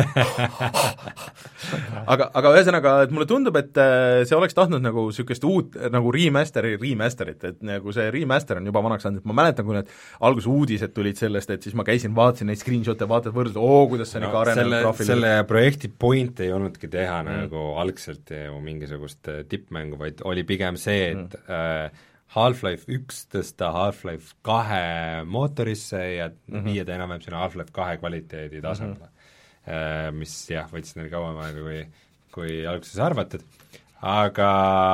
aga, aga ühesõnaga, et mulle tundub, et see oleks tahtnud nagu niisugust uut nagu remasteri remasterit, et nagu see remaster on juba vanaks saanud, et ma mäletan, kui need alguse uudised tulid sellest, et siis ma käisin, vaatasin neid screenshot'e, vaatad võrdlus, oo, kuidas see no, nagu arenenud graafiline. Selle projekti point ei olnudki teha mm. nagu algselt ju mingisugust tippmängu, vaid oli pigem see, et mm. äh, Half-Life üks tõsta Half-Life kahe mootorisse ja mm -hmm. viia ta enam-vähem sinna Half-Life kahe kvaliteedi tasemele mm, -hmm. mis jah, võttis neil kauem aega, kui, kui alguses arvatud, aga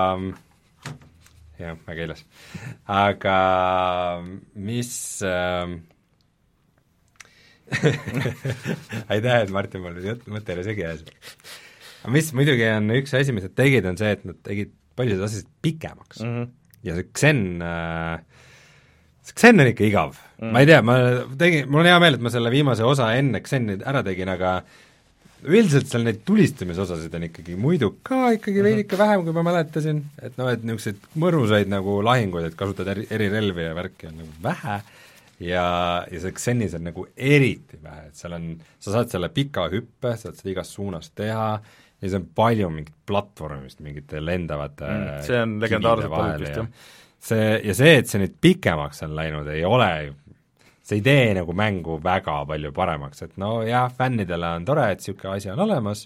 jah, väga ilus. Aga mis äh, aitäh, et Martin mul nüüd mõttele segi ajas. Aga mis muidugi on üks asi, mis nad tegid, on see, et nad tegid paljusid asjasid pikemaks mm. -hmm. ja see Xen äh, see Xen on ikka igav mm.. ma ei tea, ma tegin, mul on hea meel, et ma selle viimase osa enne Xeni ära tegin, aga üldiselt seal neid tulistamisosasid on ikkagi muidu ka ikkagi mm -hmm. veidike vähem, kui ma mäletasin, et noh, et niisuguseid mõrusaid nagu lahinguid, et kasutad eri, eri relvi ja värki on nagu vähe ja, ja see Xenis on nagu eriti vähe, et seal on, sa saad selle pika hüppe, saad seda igast suunast teha ja see on palju mingit platvormist, mingite lendavate mm, see on legendaarselt palju vist, jah. see, ja see, et see nüüd pikemaks on läinud, ei ole, see ei tee nagu mängu väga palju paremaks, et no jah, fännidele on tore, et niisugune asi on olemas,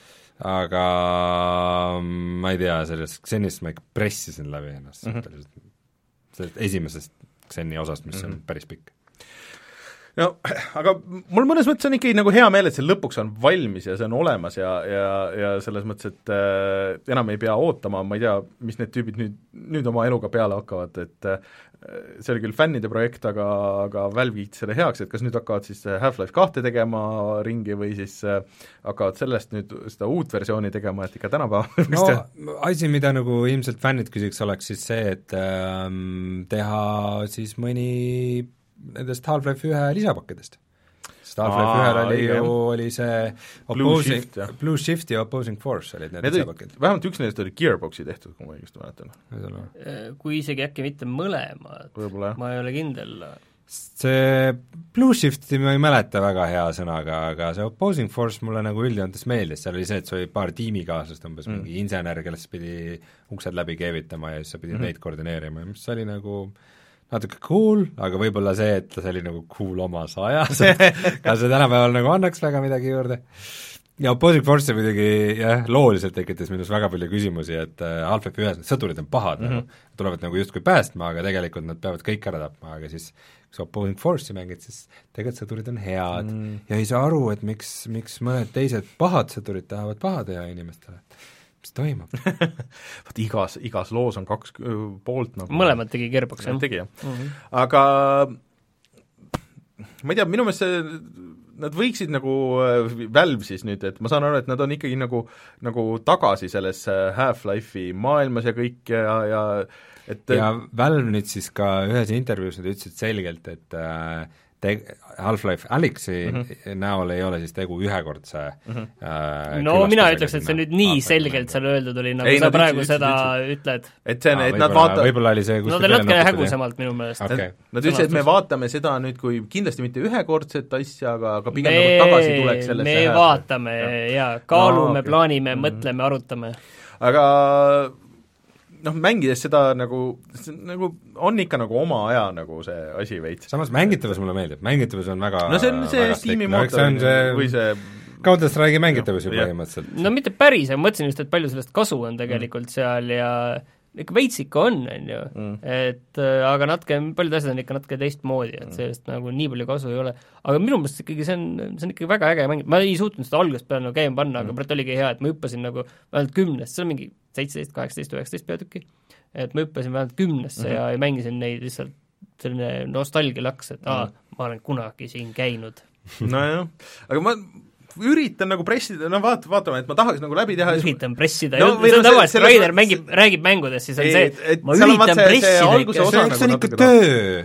aga ma ei tea, sellest Xenist ma ikka pressisin läbi ennast mm, -hmm. sellest esimesest Xeni osast, mis mm -hmm. on päris pikk. No aga mul mõnes mõttes on ikkagi nagu hea meel, et see lõpuks on valmis ja see on olemas ja, ja, ja selles mõttes, et äh, enam ei pea ootama, ma ei tea, mis need tüübid nüüd, nüüd oma eluga peale hakkavad, et äh, see oli küll fännide projekt, aga, aga Valve kiitis selle heaks, et kas nüüd hakkavad siis Half-Life kahte tegema ringi või siis äh, hakkavad sellest nüüd seda uut versiooni tegema, et ikka tänapäeva no asi, mida nagu ilmselt fännid küsiks, oleks siis see, et ähm, teha siis mõni nendest Half-Life ühe lisapakkidest. Sest Half-Life ühel oli ju, oli see opposing, Blue Shift, Blue Shift ja Opposing Force olid need, need lisapakid. Vähemalt üks nendest oli Gearboxi tehtud, kui ma õigesti mäletan. Kui isegi äkki mitte mõlemad, ma ei ole kindel. See Blue Shifti ma ei mäleta väga hea sõnaga, aga see Opposing Force mulle nagu üldjoontes meeldis, seal oli see, et see oli paar tiimikaaslast, umbes mm. mingi insener, kellest pidi uksed läbi keevitama ja siis sa pidid mm -hmm. neid koordineerima ja mis oli nagu natuke cool, aga võib-olla see, et ta oli nagu cool omas ajas, ka see tänapäeval nagu annaks väga midagi juurde. Ja Opposing Force muidugi jah, looliselt tekitas minus väga palju küsimusi, et äh, Half-Life ühes sõdurid on pahad mm, -hmm. nagu, tulevad nagu justkui päästma, aga tegelikult nad peavad kõik ära tapma, aga siis kui sa Opposing Force'i mängid, siis tegelikult sõdurid on head mm. ja ei saa aru, et miks, miks mõned teised pahad sõdurid tahavad paha teha inimestele. Mis toimub? Vaat igas, igas loos on kaks poolt nagu mõlemad tegi kerbaks, jah? Tegi, jah. Mm -hmm. Aga ma ei tea, minu meelest see nad võiksid nagu Valve siis nüüd, et ma saan aru, et nad on ikkagi nagu, nagu tagasi selles Half-Life'i maailmas ja kõik ja, ja et ja Valve nüüd siis ka ühes intervjuus nad ütlesid selgelt, et äh, te-, Half-Life Alyxi mm -hmm. näol ei ole siis tegu ühekordse mm -hmm. äh, no mina ütleks, et see nüüd nii selgelt seal öeldud oli, nagu ei, sa praegu ütlesid, seda ütlesid. ütled. Et see on, et nad vaata-... võib-olla oli see no ta natukene hägusemalt minu meelest okay.. Nad ütlesid, et me vaatame seda nüüd kui kindlasti mitte ühekordset asja, aga, aga pigem me, nagu tagasi tuleks sellesse me hääle. Vaatame ja, ja kaalume no,, okay. plaanime mm, -hmm. mõtleme, arutame. Aga noh, mängides seda nagu, nagu on ikka nagu oma aja nagu see asi veits. samas mängitavus mulle meeldib, mängitavus on väga no see on see Steam'i mootor või see Counter-Strike'i mängitavus ju põhimõtteliselt. no mitte päris, ma mõtlesin just, et palju sellest kasu on tegelikult mm. seal ja ikka veits ikka on, on ju mm., et aga natuke, paljud asjad on ikka natuke teistmoodi, et sellest mm. nagu nii palju kasu ei ole. Aga minu meelest ikkagi see on, see on ikkagi väga äge mäng, ma ei suutnud seda algusest peale nagu käima panna mm., aga praegu oligi hea, et ma hüppasin nagu vähemalt kümnest, see on mingi seitseteist, kaheksateist, üheksateist peatükki, et ma hüppasin vähemalt kümnesse mm -hmm. ja mängisin neid lihtsalt selline nostalgia laks, et aa, ma olen kunagi siin käinud. nojah, aga ma üritan nagu pressida, no vaat-, vaatame, et ma tahaks nagu läbi teha üritan pressida no,, see on tavaliselt, Raider mängib, räägib mängudest, siis on ei, see, et ma üritan pressida ikka, see on, see on ikka töö.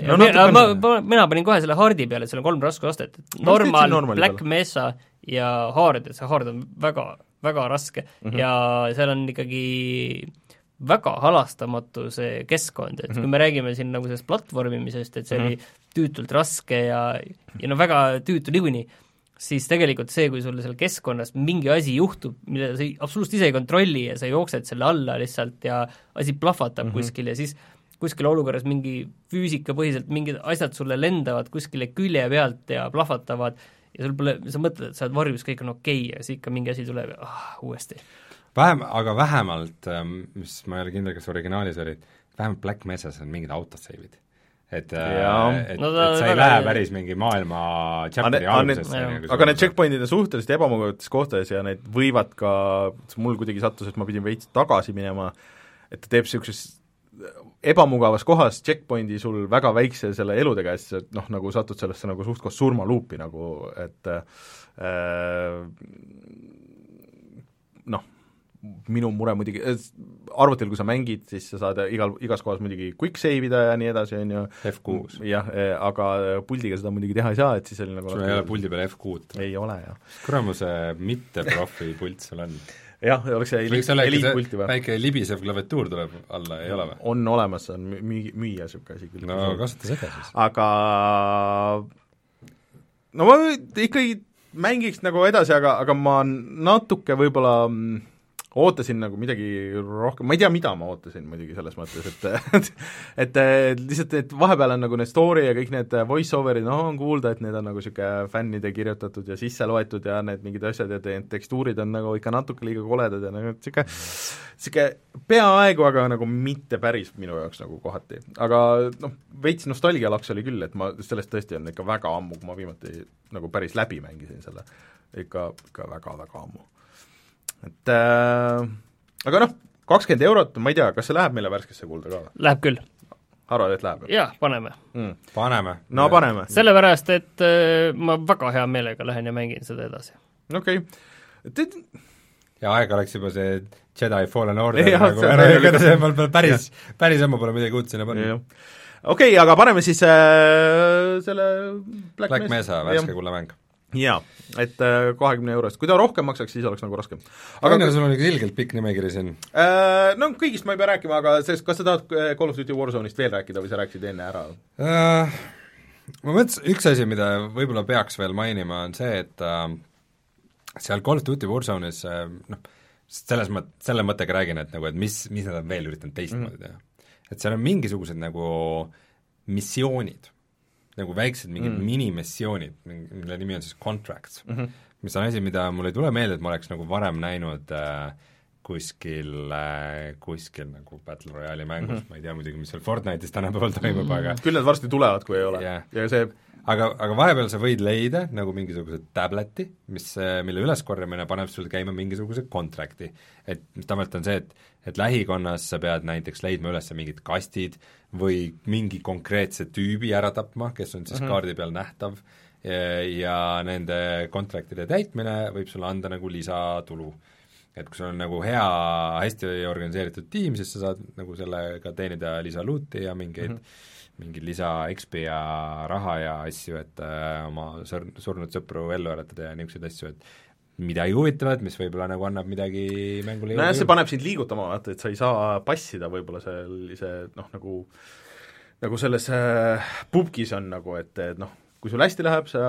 Mina panin kohe selle hardi peale, seal on kolm raskusastet, normal, Black Mesa ja hard, see hard on väga väga raske mm -hmm. ja seal on ikkagi väga halastamatu see keskkond, et mm -hmm. kui me räägime siin nagu sellest platvormimisest, et see mm -hmm. oli tüütult raske ja, ja no väga tüütu niikuinii, siis tegelikult see, kui sul seal keskkonnas mingi asi juhtub, mida sa absoluutselt ise ei kontrolli ja sa jooksed selle alla lihtsalt ja asi plahvatab mm -hmm. kuskil ja siis kuskil olukorras mingi füüsikapõhiselt mingid asjad sulle lendavad kuskile külje pealt ja plahvatavad ja sul pole, sa mõtled, et sa oled varjus, kõik on okei okay, ja siis ikka mingi asi tuleb ja ah, uuesti. Vähem, aga vähemalt, mis ma ei ole kindel, kas originaalis olid, vähemalt Black Mesas on mingid autoseivid. Et, et, no, et sa ei lähe päris mingi maailma chapteri algusesse. Aga need checkpointid on suhteliselt ebamugavates kohtades ja need võivad ka, mul kuidagi sattus, et ma pidin veits tagasi minema, et ta teeb niisuguses ebamugavas kohas checkpointi sul väga väikse selle eludega ja siis noh, nagu satud sellesse nagu suht koos surmaluupi nagu, et äh, noh, minu mure muidugi, arvutil kui sa mängid, siis sa saad igal, igas kohas muidugi quick save ida ja nii edasi, on ju. F kuus. jah, aga puldiga seda muidugi teha ei saa, et siis oli nagu sul ei ole puldi peal F kuut? ei ole, jah. kuram see mitte profi pult sul on? jah, oleks see eliitpulti või? väike libisev klaviatuur tuleb alla, ei ole või? on olemas, see on müü-, müüa niisugune asi küll. no kasuta seda siis. aga no ma ikkagi mängiks nagu edasi, aga, aga ma natuke võib-olla ootasin nagu midagi rohkem, ma ei tea, mida ma ootasin muidugi selles mõttes, et et, et lihtsalt, et vahepeal on nagu need story ja kõik need voice-overid, noh, on kuulda, et need on nagu niisugune fännide kirjutatud ja sisse loetud ja need mingid asjad ja need tekstuurid on nagu ikka natuke liiga koledad ja nagu niisugune niisugune peaaegu, aga nagu mitte päris minu jaoks nagu kohati. aga noh, veits nostalgialaks oli küll, et ma sellest tõesti on ikka väga ammu, kui ma viimati nagu päris läbi mängisin selle, ikka, ikka väga-väga ammu. et äh, aga noh, kakskümmend eurot, ma ei tea, kas see läheb meile värskesse kuulda ka või? Läheb küll. arvad, et läheb? jah, paneme mm.. paneme. no paneme. sellepärast, et äh, ma väga hea meelega lähen ja mängin seda edasi. okei okay.. ja aeg oleks juba see Jedi Fallen Order ja, nagu ära jõgeda, see mul päris, päris ammu pole midagi uut sinna panna. okei okay,, aga paneme siis äh, selle Black, Black Mesa värske kullamäng. jaa, et kahekümne eurost, kui ta rohkem maksaks, siis oleks nagu raskem. aga Aine, sul on ikka ilgelt pikk nimekiri siin. Äh, no kõigist ma ei pea rääkima, aga sellest, kas sa tahad Call of Duty Warzone'ist veel rääkida või sa rääkisid enne ära äh,? Ma mõtlesin, üks asi, mida võib-olla peaks veel mainima, on see, et äh, seal Call of Duty Warzone'is äh, noh, selles mõt-, selle mõttega räägin, et nagu, et mis, mis nad on veel üritanud teistmoodi teha. et seal on mingisugused nagu missioonid, nagu väiksed mingid mm. minimissioonid, mille nimi on siis contracts mm, -hmm. mis on asi, mida mul ei tule meelde, et ma oleks nagu varem näinud äh, kuskil äh,, kuskil nagu Battle Royale'i mängus mm, -hmm. ma ei tea muidugi, mis seal Fortnite'is tänapäeval toimub mm, -hmm. aga küll need varsti tulevad, kui ei ole yeah. ja see aga, aga vahepeal sa võid leida nagu mingisuguse tableti, mis, mille üleskorjamine paneb sul käima mingisuguse contracti. Et mis tavaliselt on see, et, et lähikonnas sa pead näiteks leidma üles mingid kastid või mingi konkreetse tüübi ära tapma, kes on siis mm -hmm. kaardi peal nähtav ja, ja nende contractide täitmine võib sulle anda nagu lisatulu. Et kui sul on nagu hea, hästi organiseeritud tiim, siis sa saad nagu sellega teenida lisaluuti ja mingeid mm -hmm. mingid lisa X P ja raha ja asju, et äh, oma sur-, surnud sõpru ellu äratada ja niisuguseid asju, et midagi huvitavat, mis võib-olla nagu annab midagi mängule nojah, see paneb sind liigutama, vaata, et sa ei saa passida võib-olla sellise noh, nagu nagu selles äh, pubgis on nagu, et, et noh, kui sul hästi läheb, sa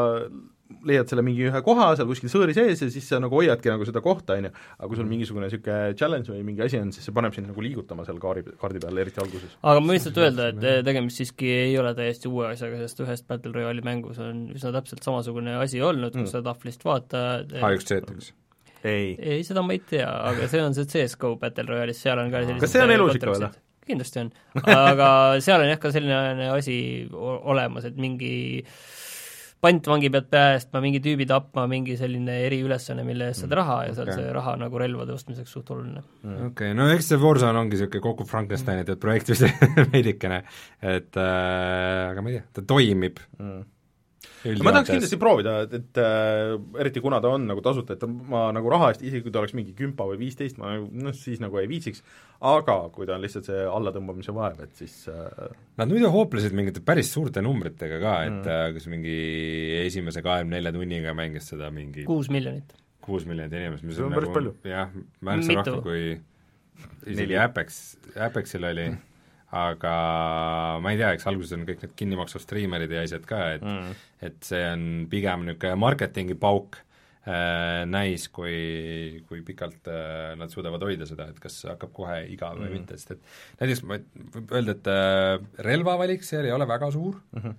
leiad selle mingi ühe koha seal kuskil sõõri sees ja siis sa nagu hoiadki nagu seda kohta, on ju, aga kui sul mingisugune niisugune challenge või mingi asi on, siis see paneb sind nagu liigutama seal kaari, kaardi peal, eriti alguses. aga ma võin öelda, et tegemist siiski ei ole täiesti uue asjaga, sest ühest Battle Royale'i mängus on üsna täpselt samasugune asi olnud, kus mm. sa tahvlist vaata H üks Z üks? ei. ei, seda ma ei tea, aga see on see C S G O Battle Royale'is, seal on ka sellised kas see on elus ikka või? kindlasti on, aga seal on jah ka selline asi olemas, et mingi pantvangi pead päästma, mingi tüübi tapma, mingi selline eriülesanne, mille eest saad raha ja seal okay. see raha nagu relvade ostmiseks suht oluline. Okei okay., no eks see Warzone ongi niisugune kokku Frankensteinide projekt vist veidikene, et äh, aga ma ei tea, ta toimib mm. ma tahaks kindlasti proovida, et, et äh, eriti kuna ta on nagu tasuta, et ma nagu raha eest, isegi kui ta oleks mingi kümpa või viisteist, ma noh, siis nagu ei viitsiks, aga kui ta on lihtsalt see allatõmbamise vaev, et siis äh... Nad muidu hooplesid mingite päris suurte numbritega ka, et mm. kas mingi esimese kahekümne nelja tunniga mängis seda mingi kuus miljonit. kuus miljonit inimest, mis on, on päris nagu, palju. jah, märksa rohkem kui isegi Apex, Apexil oli mm. aga ma ei tea, eks alguses on kõik need kinnimaksu striimerid ja asjad ka, et mm. et see on pigem niisugune marketingi pauk äh, näis, kui, kui pikalt äh, nad suudavad hoida seda, et kas hakkab kohe igav või mm. mitte, sest et näiteks ma võib öelda, et äh, relvavalik seal ei ole väga suur mm, -hmm.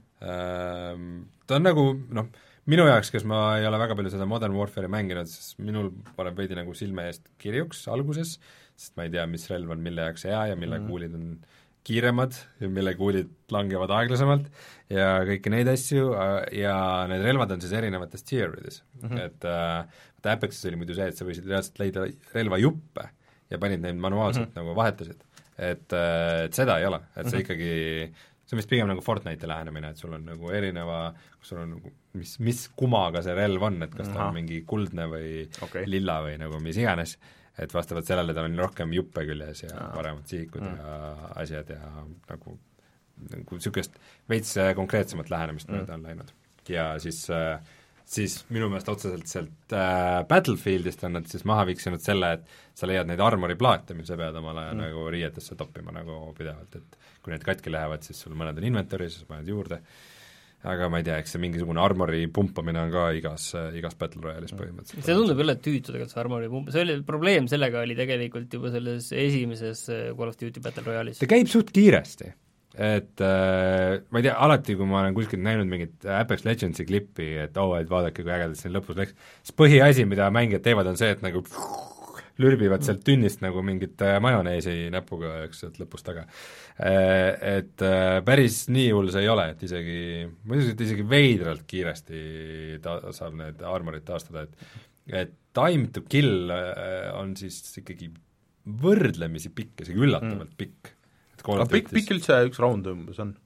äh, ta on nagu noh, minu jaoks, kes ma ei ole väga palju seda Modern Warfare'i mänginud, siis minul paneb veidi nagu silme eest kirjuks alguses, sest ma ei tea, mis relv on mille jaoks hea ja mille mm. kuulid on kiiremad ja mille kuulid langevad aeglasemalt ja kõiki neid asju ja need relvad on siis erinevates tier'ides mm, -hmm. et äh, Apexis oli muidu see, et sa võisid reaalselt leida relvajuppe ja panid neid manuaalselt mm -hmm. nagu vahetasid, et, et seda ei ole, et see mm -hmm. ikkagi, see on vist pigem nagu Fortnite'i lähenemine, et sul on nagu erineva, sul on nagu mis, mis kumaga see relv on, et kas ta Aha. on mingi kuldne või okay. lilla või nagu mis iganes, et vastavalt sellele tal on rohkem juppe küljes ja Aa. paremad sihikud mm. ja asjad ja nagu nagu niisugust veits konkreetsemat lähenemist mööda mm. on läinud. Ja siis, siis minu meelest otseselt sealt äh, Battlefieldist on nad siis maha viksinud selle, et sa leiad neid armoriplaate, mis sa pead omale mm. nagu riietesse toppima nagu pidevalt, et kui need katki lähevad, siis sul mõned on inventory's, siis paned juurde, aga ma ei tea, eks see mingisugune armori pumpamine on ka igas, igas Battle Royale'is põhimõtteliselt. see tundub jälle tüütu tegelikult, see armori pump, see oli, probleem sellega oli tegelikult juba selles esimeses Call of Duty Battle Royale'is. ta käib suht kiiresti, et äh, ma ei tea, alati kui ma olen kuskilt näinud mingit Apex Legendsi klippi, et oo oh,, et vaadake, kui ägedalt siin lõpus läks, siis põhiasi, mida mängijad teevad, on see, et nagu lürbivad sealt tünnist nagu mingit majoneesi näpuga, eks, sealt lõpus taga. Et päris nii hull see ei ole, et isegi, ma usun, et isegi veidralt kiiresti ta-, saab need armorid taastada, et et time to kill on siis ikkagi võrdlemisi pikk, isegi üllatavalt mm. pikk. aga pikk, pikk üldse üks round umbes on?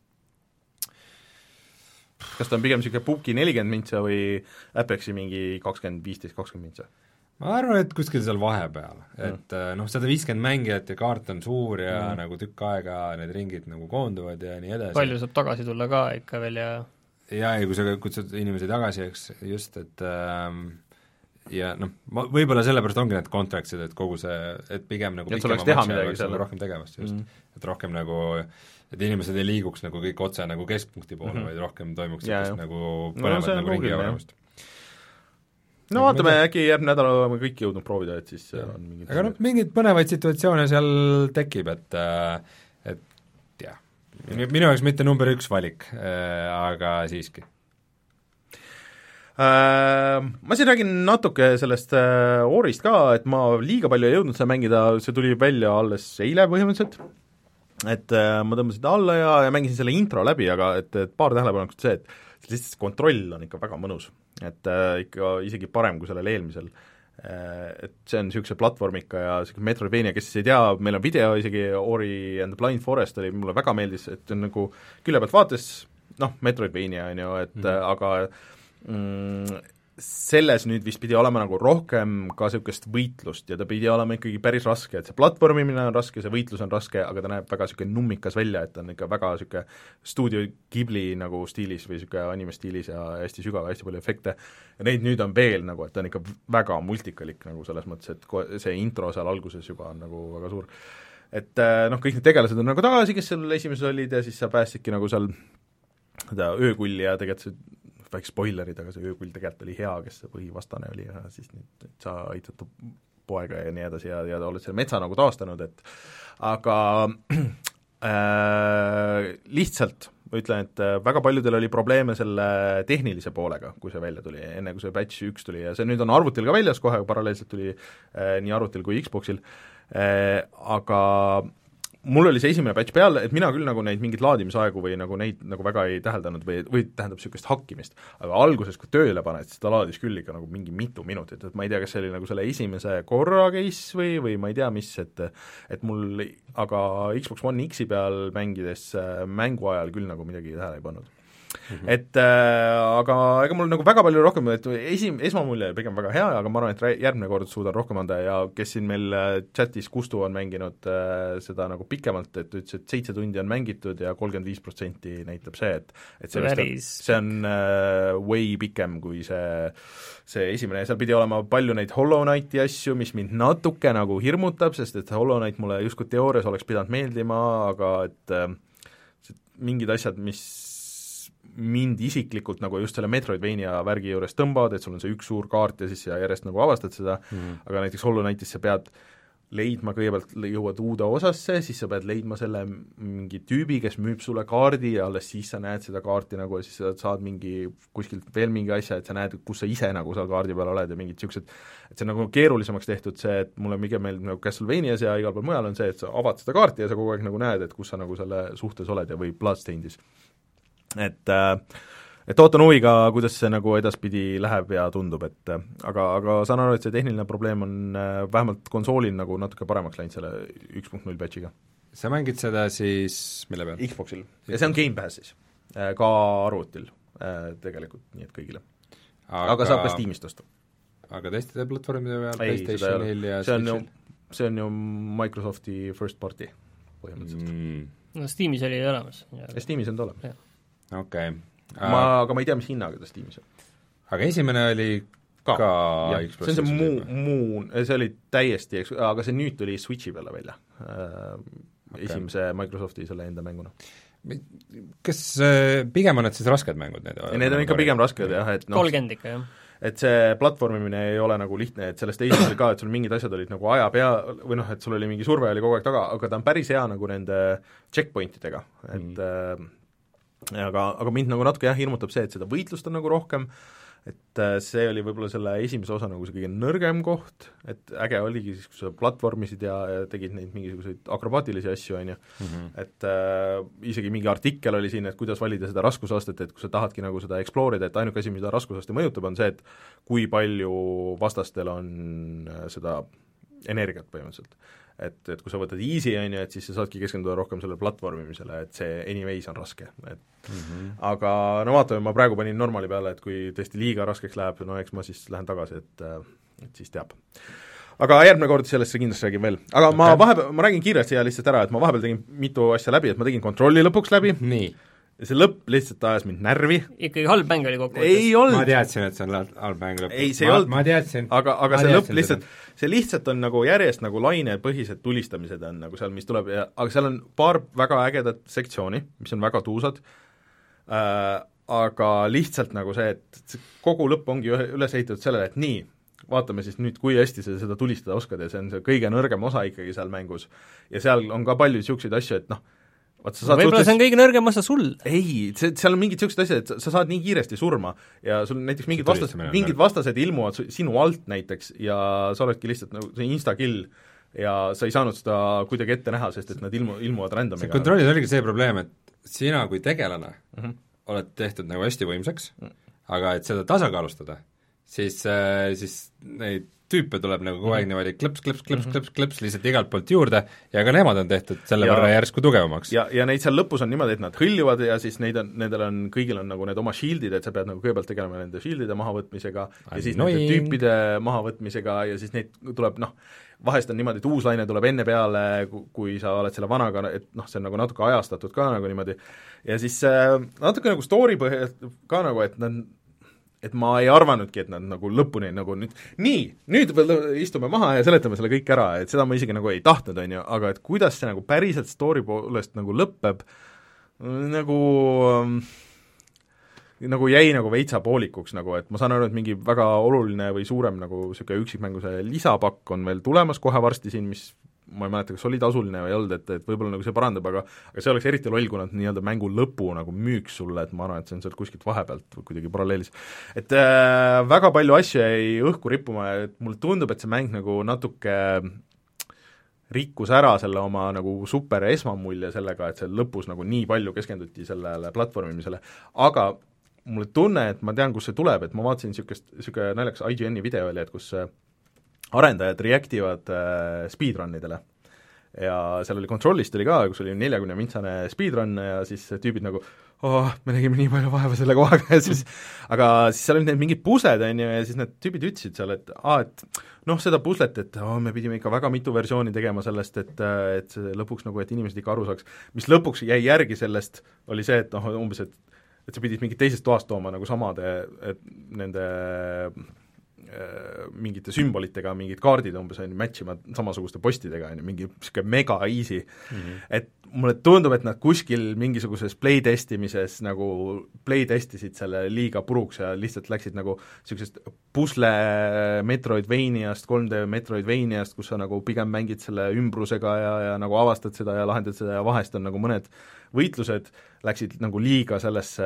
kas ta on pigem niisugune pubki nelikümmend mintsa või Apexi mingi kakskümmend, viisteist, kakskümmend mintsa? ma arvan, et kuskil seal vahepeal, et mm. noh, sada viiskümmend mängijat ja kaart on suur ja mm. nagu tükk aega need ringid nagu koonduvad ja nii edasi. palju saab tagasi tulla ka ikka veel ja ja, ja kui sa kutsud inimesi tagasi, eks, just, et ähm, ja noh, ma võib-olla sellepärast ongi need contract'id, et kogu see, et pigem nagu et oleks teha midagi selle rohkem tegevust, just mm., et rohkem nagu, et inimesed ei liiguks nagu kõik otse nagu keskpunkti poole mm, -hmm. vaid rohkem toimuks sellist nagu põnevat no, nagu ringi jagamist. no vaatame, äkki jääb nädala me kõik jõudnud proovida, et siis ja. on aga noh, mingeid põnevaid situatsioone seal tekib, et et jah, minu jaoks mitte number üks valik äh,, aga siiski äh,. Ma siin räägin natuke sellest äh, Orist ka, et ma liiga palju ei jõudnud seda mängida, see tuli välja alles eile põhimõtteliselt, et äh, ma tõmbasin ta alla ja, ja mängisin selle intro läbi, aga et, et paar tähelepanekut see, et lihtsalt kontroll on ikka väga mõnus, et äh, ikka isegi parem kui sellel eelmisel. Et see on niisuguse platvormika ja niisugune Metroidvania, kes ei tea, meil on video isegi, Ori and the Blind Forest oli, mulle väga meeldis, et on nagu külje pealt vaates, noh, Metroidvania on ju, et mm. aga mm, selles nüüd vist pidi olema nagu rohkem ka niisugust võitlust ja ta pidi olema ikkagi päris raske, et see platvormimine on raske, see võitlus on raske, aga ta näeb väga niisugune nummikas välja, et ta on ikka väga niisugune stuudio Ghibli nagu stiilis või niisugune anime stiilis ja hästi sügav, hästi palju efekte, ja neid nüüd on veel nagu, et ta on ikka väga multikalik nagu selles mõttes, et see intro seal alguses juba on nagu väga suur. Et noh, kõik need tegelased on nagu tagasi, kes seal esimeses olid ja siis sa päästsidki nagu seal seda öökulli ja tegelikult see väike spoilerid, aga see öökull tegelikult oli hea, kes see põhivastane oli ja siis nüüd sa aitad poega ja nii edasi ja, ja oled selle metsa nagu taastanud, et aga äh, lihtsalt ma ütlen, et väga paljudel oli probleeme selle tehnilise poolega, kui see välja tuli, enne kui see patch üks tuli ja see nüüd on arvutil ka väljas kohe, paralleelselt tuli äh, nii arvutil kui Xboxil äh,, aga mul oli see esimene patch peal, et mina küll nagu neid mingeid laadimisaegu või nagu neid nagu väga ei täheldanud või, või tähendab niisugust hakkimist, aga alguses, kui tööle paned, siis ta laadis küll ikka nagu mingi mitu minutit, et ma ei tea, kas see oli nagu selle esimese korra case või, või ma ei tea, mis, et et mul aga Xbox One X-i peal mängides mängu ajal küll nagu midagi tähele ei pannud. Mm-hmm. Et äh, aga ega mul nagu väga palju rohkem, et esi, esmamulje pigem väga hea, aga ma arvan, et järgmine kord suudan rohkem anda ja kes siin meil chatis Kustu on mänginud äh, seda nagu pikemalt, et ütles, et seitse tundi on mängitud ja kolmkümmend viis protsenti näitab see, et et see, vist, see on äh, way pikem kui see see esimene, seal pidi olema palju neid Hollow Knighti asju, mis mind natuke nagu hirmutab, sest et Hollow Knight mulle justkui teoorias oleks pidanud meeldima, aga et äh, mingid asjad, mis mind isiklikult nagu just selle Metroidvania värgi juures tõmbavad, et sul on see üks suur kaart ja siis sa järjest nagu avastad seda mm., aga näiteks Hollow Knightis sa pead leidma, kõigepealt jõuad uude osasse, siis sa pead leidma selle mingi tüübi, kes müüb sulle kaardi ja alles siis sa näed seda kaarti nagu ja siis sa saad mingi kuskilt veel mingi asja, et sa näed, kus sa ise nagu seal kaardi peal oled ja mingid niisugused, et see on nagu keerulisemaks tehtud see, et mulle pigem meeldib nagu Castlevanias ja igal pool mujal on see, et sa avad seda kaarti ja sa kogu aeg nagu näed, et kus sa nagu selle suhtes oled ja või Bloodstainedis. Et äh, et ootan huviga, kuidas see nagu edaspidi läheb ja tundub, et aga, aga saan aru, et see tehniline probleem on äh, vähemalt konsoolil nagu natuke paremaks läinud selle üks punkt null patchiga. Sa mängid seda siis mille peal? Xboxil. ja see on Game Passis, äh, ka arvutil äh, tegelikult, nii et kõigile. aga, aga saab ka Steamist osta. Aga teistide platvormide peal, PlayStationil ja see on, ju, see on ju Microsofti first party põhimõtteliselt mm.. no Steamis oli olemas. ja Steamis on ta olemas. okei okay. ma, aga ma ei tea, mis hinnaga ta Steamis on. aga esimene oli ka, ka see on see muu, muu, see oli täiesti, aga see nüüd tuli Switchi peale välja äh, okay. esimese Microsofti selle enda mänguna. Kas äh, pigem on need siis rasked mängud? Need, need on ikka pigem rasked jah, et noh, kolmkümmend ikka jah. et see platvormimine ei ole nagu lihtne, et sellest esimesel ka, et sul mingid asjad olid nagu aja pea, või noh, et sul oli mingi surve oli kogu aeg taga, aga ta on päris hea nagu nende checkpointidega, et mm. äh, aga, aga mind nagu natuke jah, hirmutab see, et seda võitlust on nagu rohkem, et see oli võib-olla selle esimese osa nagu see kõige nõrgem koht, et äge oligi siis, kui sa platvormisid ja, ja tegid neid mingisuguseid akrobaatilisi asju, on ju, et äh, isegi mingi artikkel oli siin, et kuidas valida seda raskusastet, et kui sa tahadki nagu seda explore ida, et ainuke asi, mida raskusaste mõjutab, on see, et kui palju vastastel on seda energiat põhimõtteliselt. Et, et kui sa võtad easy, on ju, et siis sa saadki keskenduda rohkem selle platvormimisele, et see anyways on raske, et mm-hmm. aga no vaatame, ma praegu panin normali peale, et kui tõesti liiga raskeks läheb, no eks ma siis lähen tagasi, et, et siis teab. Aga järgmine kord sellest kindlasti räägin veel. Aga okay. ma vahepeal, ma räägin kiiresti ja lihtsalt ära, et ma vahepeal tegin mitu asja läbi, et ma tegin kontrolli lõpuks läbi. Nii. Ja see lõpp lihtsalt ajas mind närvi. Ikkagi halb mäng oli kokku. Ei olnud. Ma teadsin, et see on halb mäng lõpp. Ei, see ma, ei olnud. Ma teadsin. Aga, aga see lõpp lihtsalt, see lihtsalt on nagu järjest nagu lainepõhised tulistamised on nagu seal, mis tuleb, ja, aga seal on paar väga ägedat sektsiooni, mis on väga tuusad, äh, aga lihtsalt nagu see, et kogu lõpp ongi üles ehitatud sellele, et nii, vaatame siis nüüd, kui hästi sa seda tulistada oskad ja see on see kõige nõrgem osa ikkagi seal mängus. Ja seal on ka palju niisuguseid asju, et noh, võib-olla suhtes... see on kõige nõrgem osa sul. Ei, see, seal on mingid niisugused asjad, et sa saad nii kiiresti surma ja sul näiteks mingid vastased, mingid vastased ilmuvad sinu alt näiteks ja sa oledki lihtsalt nagu see insta-kill ja sa ei saanud seda kuidagi ette näha, sest et nad ilmu, ilmuvad randomiga. See kontrollis oligi see probleem, et sina kui tegelane mm -hmm. oled tehtud nagu hästi võimsaks mm, -hmm. aga et seda tasakaalustada, siis, siis neid tüüpe tuleb nagu kogu aeg niimoodi klõps, klõps, klõps, klõps, klõps lihtsalt igalt poolt juurde ja ka nemad on tehtud selle ja, võrra järsku tugevamaks. ja, ja neid seal lõpus on niimoodi, et nad hõljuvad ja siis neid on, nendel on, kõigil on nagu need oma shieldid, et sa pead nagu kõigepealt tegelema nende shieldide mahavõtmisega ja siis nende tüüpide mahavõtmisega ja siis neid tuleb noh, vahest on niimoodi, et uus laine tuleb enne peale, kui sa oled selle vanaga, et noh, see on nagu natuke ajastatud ka nagu niimoodi ja siis äh, natuke nagu story põhjal ka nagu, et nad et ma ei arvanudki, et nad nagu lõpuni nagu nüüd, nii, nüüd istume maha ja seletame selle kõik ära, et seda ma isegi nagu ei tahtnud, on ju, aga et kuidas see nagu päriselt story poolest nagu lõpeb, nagu nagu jäi nagu veitsa poolikuks nagu, et ma saan aru, et mingi väga oluline või suurem nagu niisugune üksikmängu see lisapakk on veel tulemas kohe varsti siin, mis ma ei mäleta, kas oli tasuline või ei olnud, et, et võib-olla nagu see parandab, aga aga see oleks eriti loll, kui nad nii-öelda mängu lõpu nagu müüks sulle, et ma arvan, et see on sealt kuskilt vahepealt kuidagi paralleelis. Et äh, väga palju asju jäi õhku rippuma ja mulle tundub, et see mäng nagu natuke rikkus ära selle oma nagu super esmamulje sellega, et see lõpus nagu nii palju keskenduti sellele platvormimisele, aga mulle tunne, et ma tean, kus see tuleb, et ma vaatasin niisugust, niisugune naljakas I G N-i video oli, et kus arendajad reactivad äh, speedrunidele ja seal oli Controlist oli ka, kus oli neljakümne mintsane speedrun ja siis tüübid nagu oh, me nägime nii palju vaeva selle kohaga ja siis aga siis seal olid need mingid pusled, on ju, ja siis need tüübid ütlesid seal, et aa, et noh, seda puslet, et oh, me pidime ikka väga mitu versiooni tegema sellest, et et see lõpuks nagu, et inimesed ikka aru saaks, mis lõpuks jäi järgi sellest, oli see, et noh, umbes, et et sa pidid mingit teisest toast tooma nagu samade, et nende mingite sümbolitega mingid kaardid umbes on match ima samasuguste postidega, on ju, mingi niisugune mega easy mm, -hmm. et mulle tundub, et nad kuskil mingisuguses playtestimises nagu playtestisid selle liiga puruks ja lihtsalt läksid nagu niisugusest pusle Metroidvaniast, kolm D Metroidvaniast, kus sa nagu pigem mängid selle ümbrusega ja, ja nagu avastad seda ja lahendad seda ja vahest on nagu mõned võitlused, läksid nagu liiga sellesse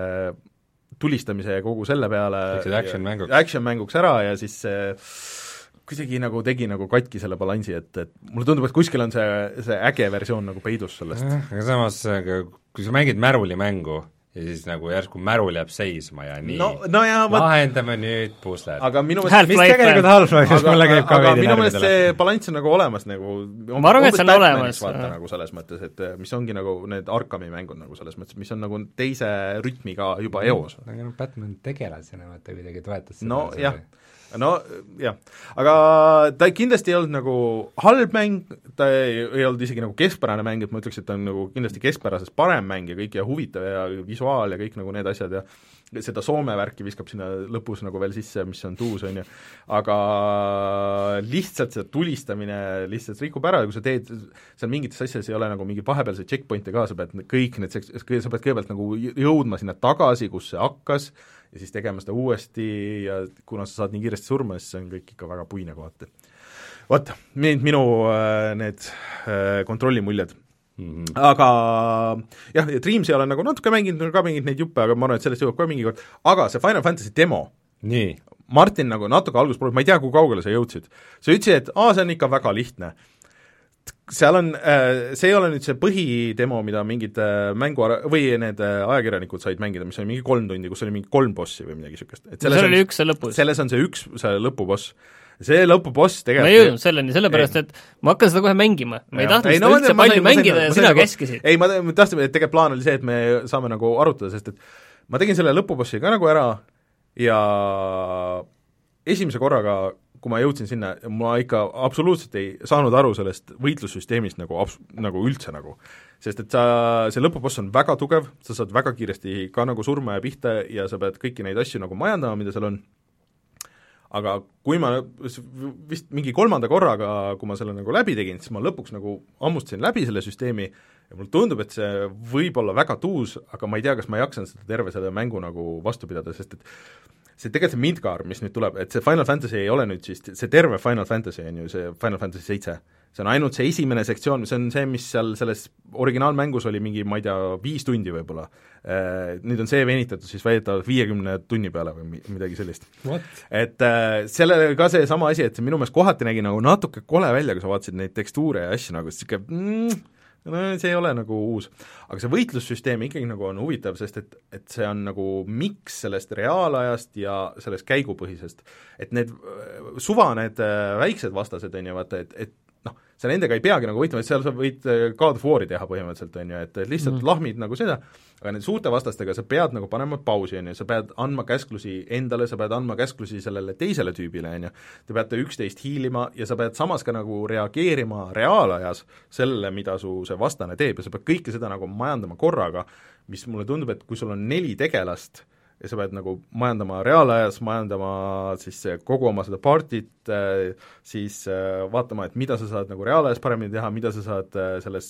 tulistamise ja kogu selle peale action mänguks. action mänguks ära ja siis see kuidagi nagu tegi nagu katki selle balansi, et, et mulle tundub, et kuskil on see, see äge versioon nagu peidus sellest. Aga samas, kui sa mängid märuli mängu ja siis nagu järsku märul jääb seisma ja nii no, no ja, lahendame võt... nüüd pusled. aga minu meelest mis tegelikult halb, aga, mulle käib ka aga minu meelest see balanss on nagu olemas nagu ma arvan, et see on olemas. vaata nagu selles mõttes, et mis ongi nagu need Arkami mängud nagu selles mõttes, mis on nagu teise rütmiga juba eos. aga noh, Batman tegelasena vaata kuidagi toetas seda. no jah, no jah, aga ta kindlasti ei olnud nagu halb mäng, ta ei, ei olnud isegi nagu keskpärane mäng, et ma ütleks, et ta on nagu kindlasti keskpärasest parem mäng ja kõik ja huvitav ja visuaal ja kõik nagu need asjad ja seda Soome värki viskab sinna lõpus nagu veel sisse, mis on tuus, on ju, aga lihtsalt see tulistamine lihtsalt rikub ära ja kui sa teed, seal mingites asjades ei ole nagu mingeid vahepealseid checkpointe ka, sa pead kõik need, sa pead kõigepealt nagu jõudma sinna tagasi, kus see hakkas, ja siis tegema seda uuesti ja kuna sa saad nii kiiresti surma, siis see on kõik ikka väga puine kohati. Vot, need minu need kontrollimuljed. Mm-hmm. Aga jah, Dreams ei ole nagu natuke mänginud, ka mingid neid juppe, aga ma arvan, et sellest jõuab ka mingi kord, aga see Final Fantasy demo, nii. Martin nagu natuke alguses proovis, ma ei tea, kui kaugele sa jõudsid, sa ütlesid, et aa, see on ikka väga lihtne. Seal on, see ei ole nüüd see põhidemo, mida mingid mängu või need ajakirjanikud said mängida, mis oli mingi kolm tundi, kus oli mingi kolm bossi või midagi niisugust. seal oli üks see lõpus. Selles on see üks, see lõpuboss. See lõpuboss tegelikult ma ei jõudnud selleni, sellepärast et ma hakkan seda kohe mängima, ma ei tahtnud seda üldse palju sain, mängida sain, ja sina nagu, keskisid. Ei, ma, ma tahtsin, et tegelikult plaan oli see, et me saame nagu arutada, sest et ma tegin selle lõpubossi ka nagu ära ja esimese korraga kui ma jõudsin sinna, ma ikka absoluutselt ei saanud aru sellest võitlussüsteemist nagu, abs-, nagu üldse nagu. Sest et sa, see lõpuboss on väga tugev, sa saad väga kiiresti ka nagu surma ja pihta ja sa pead kõiki neid asju nagu majandama, mida seal on, aga kui ma vist mingi kolmanda korraga, kui ma selle nagu läbi tegin, siis ma lõpuks nagu ammustasin läbi selle süsteemi ja mulle tundub, et see võib olla väga tuus, aga ma ei tea, kas ma jaksan seda terve selle mängu nagu vastu pidada, sest et see tegelikult see Midgar, mis nüüd tuleb, et see Final Fantasy ei ole nüüd siis, see terve Final Fantasy on ju see Final Fantasy seitse, see on ainult see esimene sektsioon, see on see, mis seal selles originaalmängus oli mingi, ma ei tea, viis tundi võib-olla. Nüüd on see venitatud siis väidetavalt viiekümne tunni peale või midagi sellist. Et äh, sellele ka see sama asi, et see minu meelest kohati nägi nagu natuke kole välja, kui sa vaatasid neid tekstuure ja asju nagu, siuke mm, no see ei ole nagu uus. Aga see võitlussüsteem ikkagi nagu on huvitav, sest et, et see on nagu miks sellest reaalajast ja sellest käigupõhisest. Et need suva, need väiksed vastased on ju, vaata, et, et noh, sa nendega ei peagi nagu võitlema, et seal sa võid God of War'i teha põhimõtteliselt, on ju, et lihtsalt mm. lahmid nagu seda, aga need suurte vastastega sa pead nagu panema pausi, on ju, sa pead andma käsklusi endale, sa pead andma käsklusi sellele teisele tüübile, on ju, te peate üksteist hiilima ja sa pead samas ka nagu reageerima reaalajas sellele, mida su see vastane teeb ja sa pead kõike seda nagu majandama korraga, mis mulle tundub, et kui sul on neli tegelast, ja sa pead nagu majandama reaalajas, majandama siis kogu oma seda partit, siis vaatama, et mida sa saad nagu reaalajas paremini teha, mida sa saad selles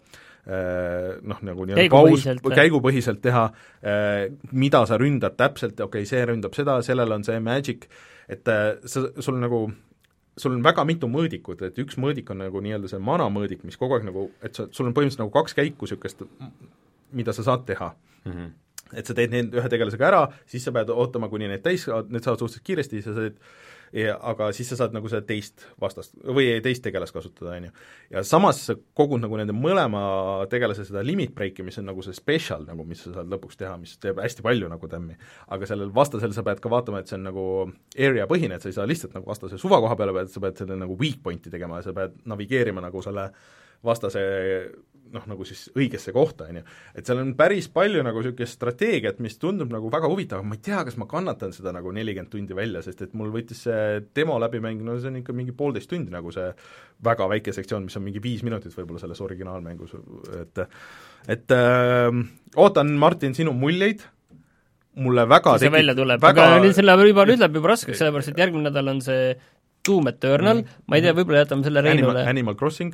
noh, nagu käigupõhiselt, paus, käigupõhiselt teha, mida sa ründad täpselt, okei okay,, see ründab seda, sellel on see magic, et sa, sul nagu sul on väga mitu mõõdikut, et üks mõõdik on nagu nii-öelda see mana mõõdik, mis kogu aeg nagu, et sa, sul on põhimõtteliselt nagu kaks käiku niisugust, mida sa saad teha mm. -hmm. et sa teed need ühe tegelasega ära, siis sa pead ootama, kuni need täis, need saavad suhteliselt kiiresti, sa saad, ja, aga siis sa saad nagu seda teist vastast või teist tegelast kasutada, on ju. Ja samas sa kogud nagu nende mõlema tegelase seda limit break'i, mis on nagu see special, nagu mis sa saad lõpuks teha, mis teeb hästi palju nagu tämmi. Aga sellel vastasel sa pead ka vaatama, et see on nagu area põhine, et sa ei saa lihtsalt nagu vastase suva koha peale, sa pead selle nagu weak point'i tegema ja sa pead navigeerima nagu selle vastase noh, nagu siis õigesse kohta, on ju. Et seal on päris palju nagu niisugust strateegiat, mis tundub nagu väga huvitav, ma ei tea, kas ma kannatan seda nagu nelikümmend tundi välja, sest et mul võttis see demo läbi mäng, no see on ikka mingi poolteist tundi nagu see väga väike sektsioon, mis on mingi viis minutit võib-olla selles originaalmängus, et et äh, ootan, Martin, sinu muljeid, mulle väga see tekib, välja tuleb väga..., aga nüüd selle juba, nüüd läheb juba raskeks, sellepärast et järgmine nädal on see Doom Eternal, ma ei tea, võib-olla jätame selle Reinule. Animal, Animal Crossing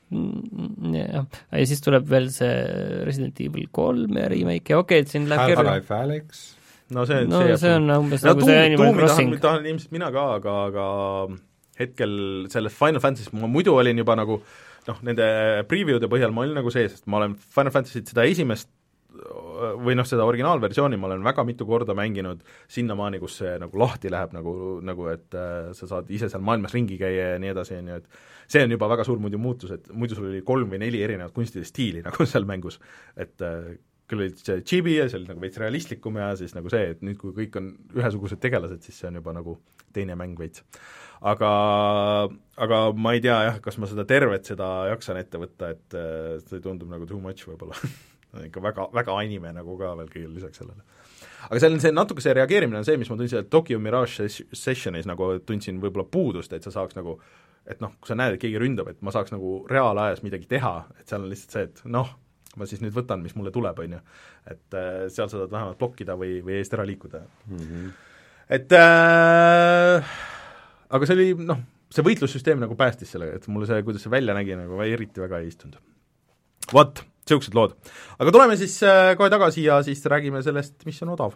jah, ja siis tuleb veel see Resident Evil kolm ja remake ja okei okay,, et siin läheb kerge. Half-Life Alyx. No see, no, see, see on umbes no, nagu see Animal Crossing. Tahan, tahan ilmselt mina ka, aga, aga hetkel selles Final Fantasy, ma muidu olin juba nagu noh, nende preview'de põhjal ma olin nagu sees, sest ma olen Final Fantasy't seda esimest või noh, seda originaalversiooni ma olen väga mitu korda mänginud sinnamaani, kus see nagu lahti läheb, nagu, nagu et äh, sa saad ise seal maailmas ringi käia ja nii edasi, nii et see on juba väga suur muidu muutus, et muidu sul oli kolm või neli erinevat kunstilist stiili nagu seal mängus, et äh, küll oli see chibi ja see oli nagu veits realistlikum ja siis nagu see, et nüüd kui kõik on ühesugused tegelased, siis see on juba nagu teine mäng veits. Aga, aga ma ei tea jah, kas ma seda tervet seda jaksan ette võtta, et äh, see tundub nagu too much võib-olla ikka väga, väga anime nagu ka veel kõigil lisaks sellele. Aga seal on see natuke see reageerimine on see, mis ma tundsin, et Tokyo Mirage Sessionis nagu tundsin võib-olla puudust, et sa saaks nagu, et noh, kui sa näed, et keegi ründab, et ma saaks nagu reaalajas midagi teha, et seal on lihtsalt see, et noh, ma siis nüüd võtan, mis mulle tuleb, on ju. Et äh, seal sa saad vähemalt blokkida või, või eest ära liikuda mm. -hmm. Et äh, aga see oli, noh, see võitlussüsteem nagu päästis sellega, et mulle see, kuidas see välja nägi, nagu eriti väga ei istunud. Vot, niisugused lood. Aga tuleme siis äh, kohe tagasi ja siis räägime sellest, mis on odav.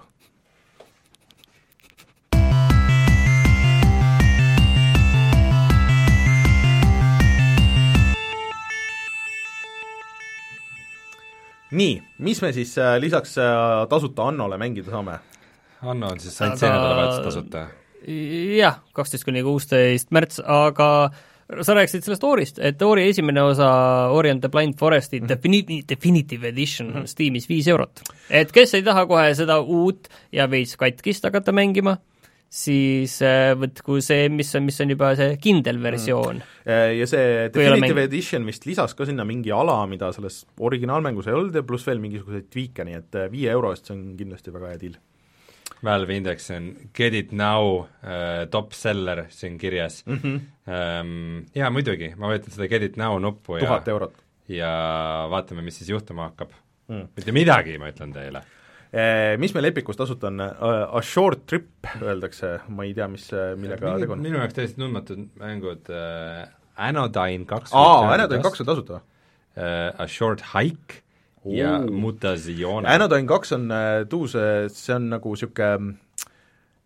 Nii, mis me siis äh, lisaks äh, tasuta Annole mängida saame? Anno on siis ainult see nädalavahetus tasuta? Jah, kaksteist kuni kuusteist märts, aga sa rääkisid sellest Orist, et Ori esimene osa Ori and the Blind Foresti mm. Definitive, Definitive Edition mm. Steamis viis eurot. Et kes ei taha kohe seda uut ja veits katkist hakata mängima, siis võtku see, mis on, mis on juba see kindel versioon mm.. Ja see Definitive Edition vist lisas ka sinna mingi ala, mida selles originaalmängus ei olnud ja pluss veel mingisuguseid tweak'e, nii et viie euro eest see on kindlasti väga hea deal. Valve Index on Get It Now äh, top seller siin kirjas mm. -hmm. Ähm, jaa, muidugi, ma võtan seda Get It Now nuppu tuhat ja, eurot. Ja vaatame, mis siis juhtuma hakkab mm.. mitte midagi, ma ütlen teile. Mis meil Epicus tasuta on? A Short Trip öeldakse, ma ei tea, mis, millega minu, tegu on. Minu jaoks täiesti tundmatud mängud äh, Anodyne kaks. Aa, Anodyne kaks on tasuta? Äh, A Short Hike ja Mutazione. Anodyne kaks on tuus, see on nagu niisugune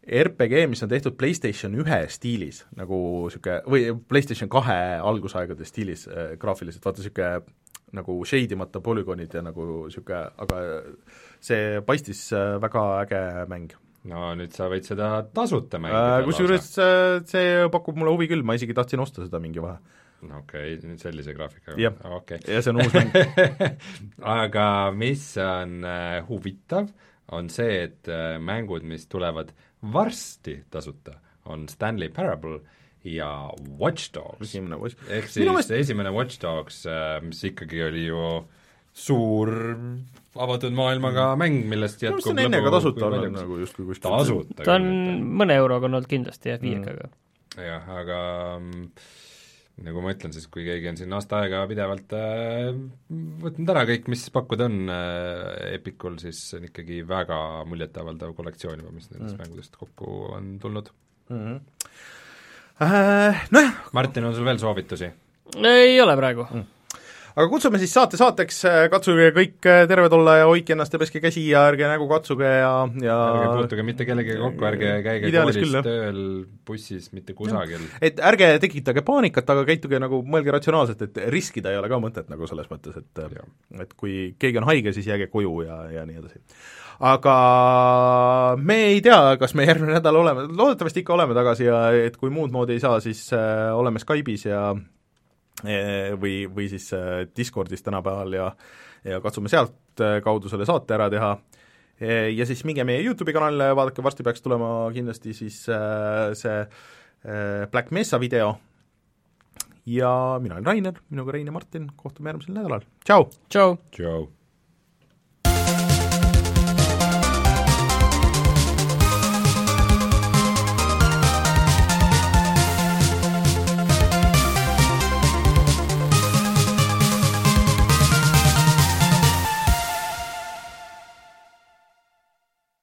R P G, mis on tehtud PlayStation ühe stiilis, nagu niisugune, või PlayStation kahe algusaegade stiilis äh, graafiliselt, vaata niisugune nagu shade imata polügoonid ja nagu niisugune, aga see paistis äh, väga äge mäng. No nüüd sa võid seda tasuta mängida äh, kusjuures äh, see pakub mulle huvi küll, ma isegi tahtsin osta seda mingi vahe. No okei okay,, nüüd sellise graafikaga. jah okay., ja see on uus mäng. Aga mis on äh, huvitav, on see, et äh, mängud, mis tulevad varsti tasuta, on Stanley Parable ja Watch Dogs. ehk siis mõist... esimene Watch Dogs, äh, mis ikkagi oli ju suur avatud maailmaga mäng, millest jätkub lõbu... enne ka tasuta olnud nagu justkui kuskil. Tasuta ta on mõne euroga olnud kindlasti jah, viiekaga mm.. jah, aga nagu ma ütlen, siis kui keegi on siin aasta aega pidevalt äh, võtnud ära kõik, mis pakkuda on äh, Epicul, siis on ikkagi väga muljetavaldav kollektsioon juba, mis nendest mm. mängudest kokku on tulnud mm-hmm. äh, nojah. Martin, on sul veel soovitusi? Ei ole praegu mm. Aga kutsume siis saate saateks, katsuge kõik terved olla ja hoidke ennast ja peske käsi ja ärge nägu katsuge ja, ja ärge puutuge mitte kellegi kokku, ärge käige koolis, küll, tööl, bussis, mitte kusagil. Et ärge tekitage paanikat, aga käituge nagu, mõelge ratsionaalselt, et riskida ei ole ka mõtet nagu selles mõttes, et ja. et kui keegi on haige, siis jääge koju ja, ja nii edasi. Aga me ei tea, kas me järgmine nädal oleme, loodetavasti ikka oleme tagasi ja et kui muud moodi ei saa, siis äh, oleme Skype'is ja või, või siis Discordis tänapäeval ja ja katsume sealt kaudu selle saate ära teha. Ja siis minge meie YouTube'i kanalile ja vaadake, varsti peaks tulema kindlasti siis see Black Mesa video. Ja mina olen Rainer, minuga Rein ja Martin, kohtume järgmisel nädalal. Tšau! Tšau! Tšau!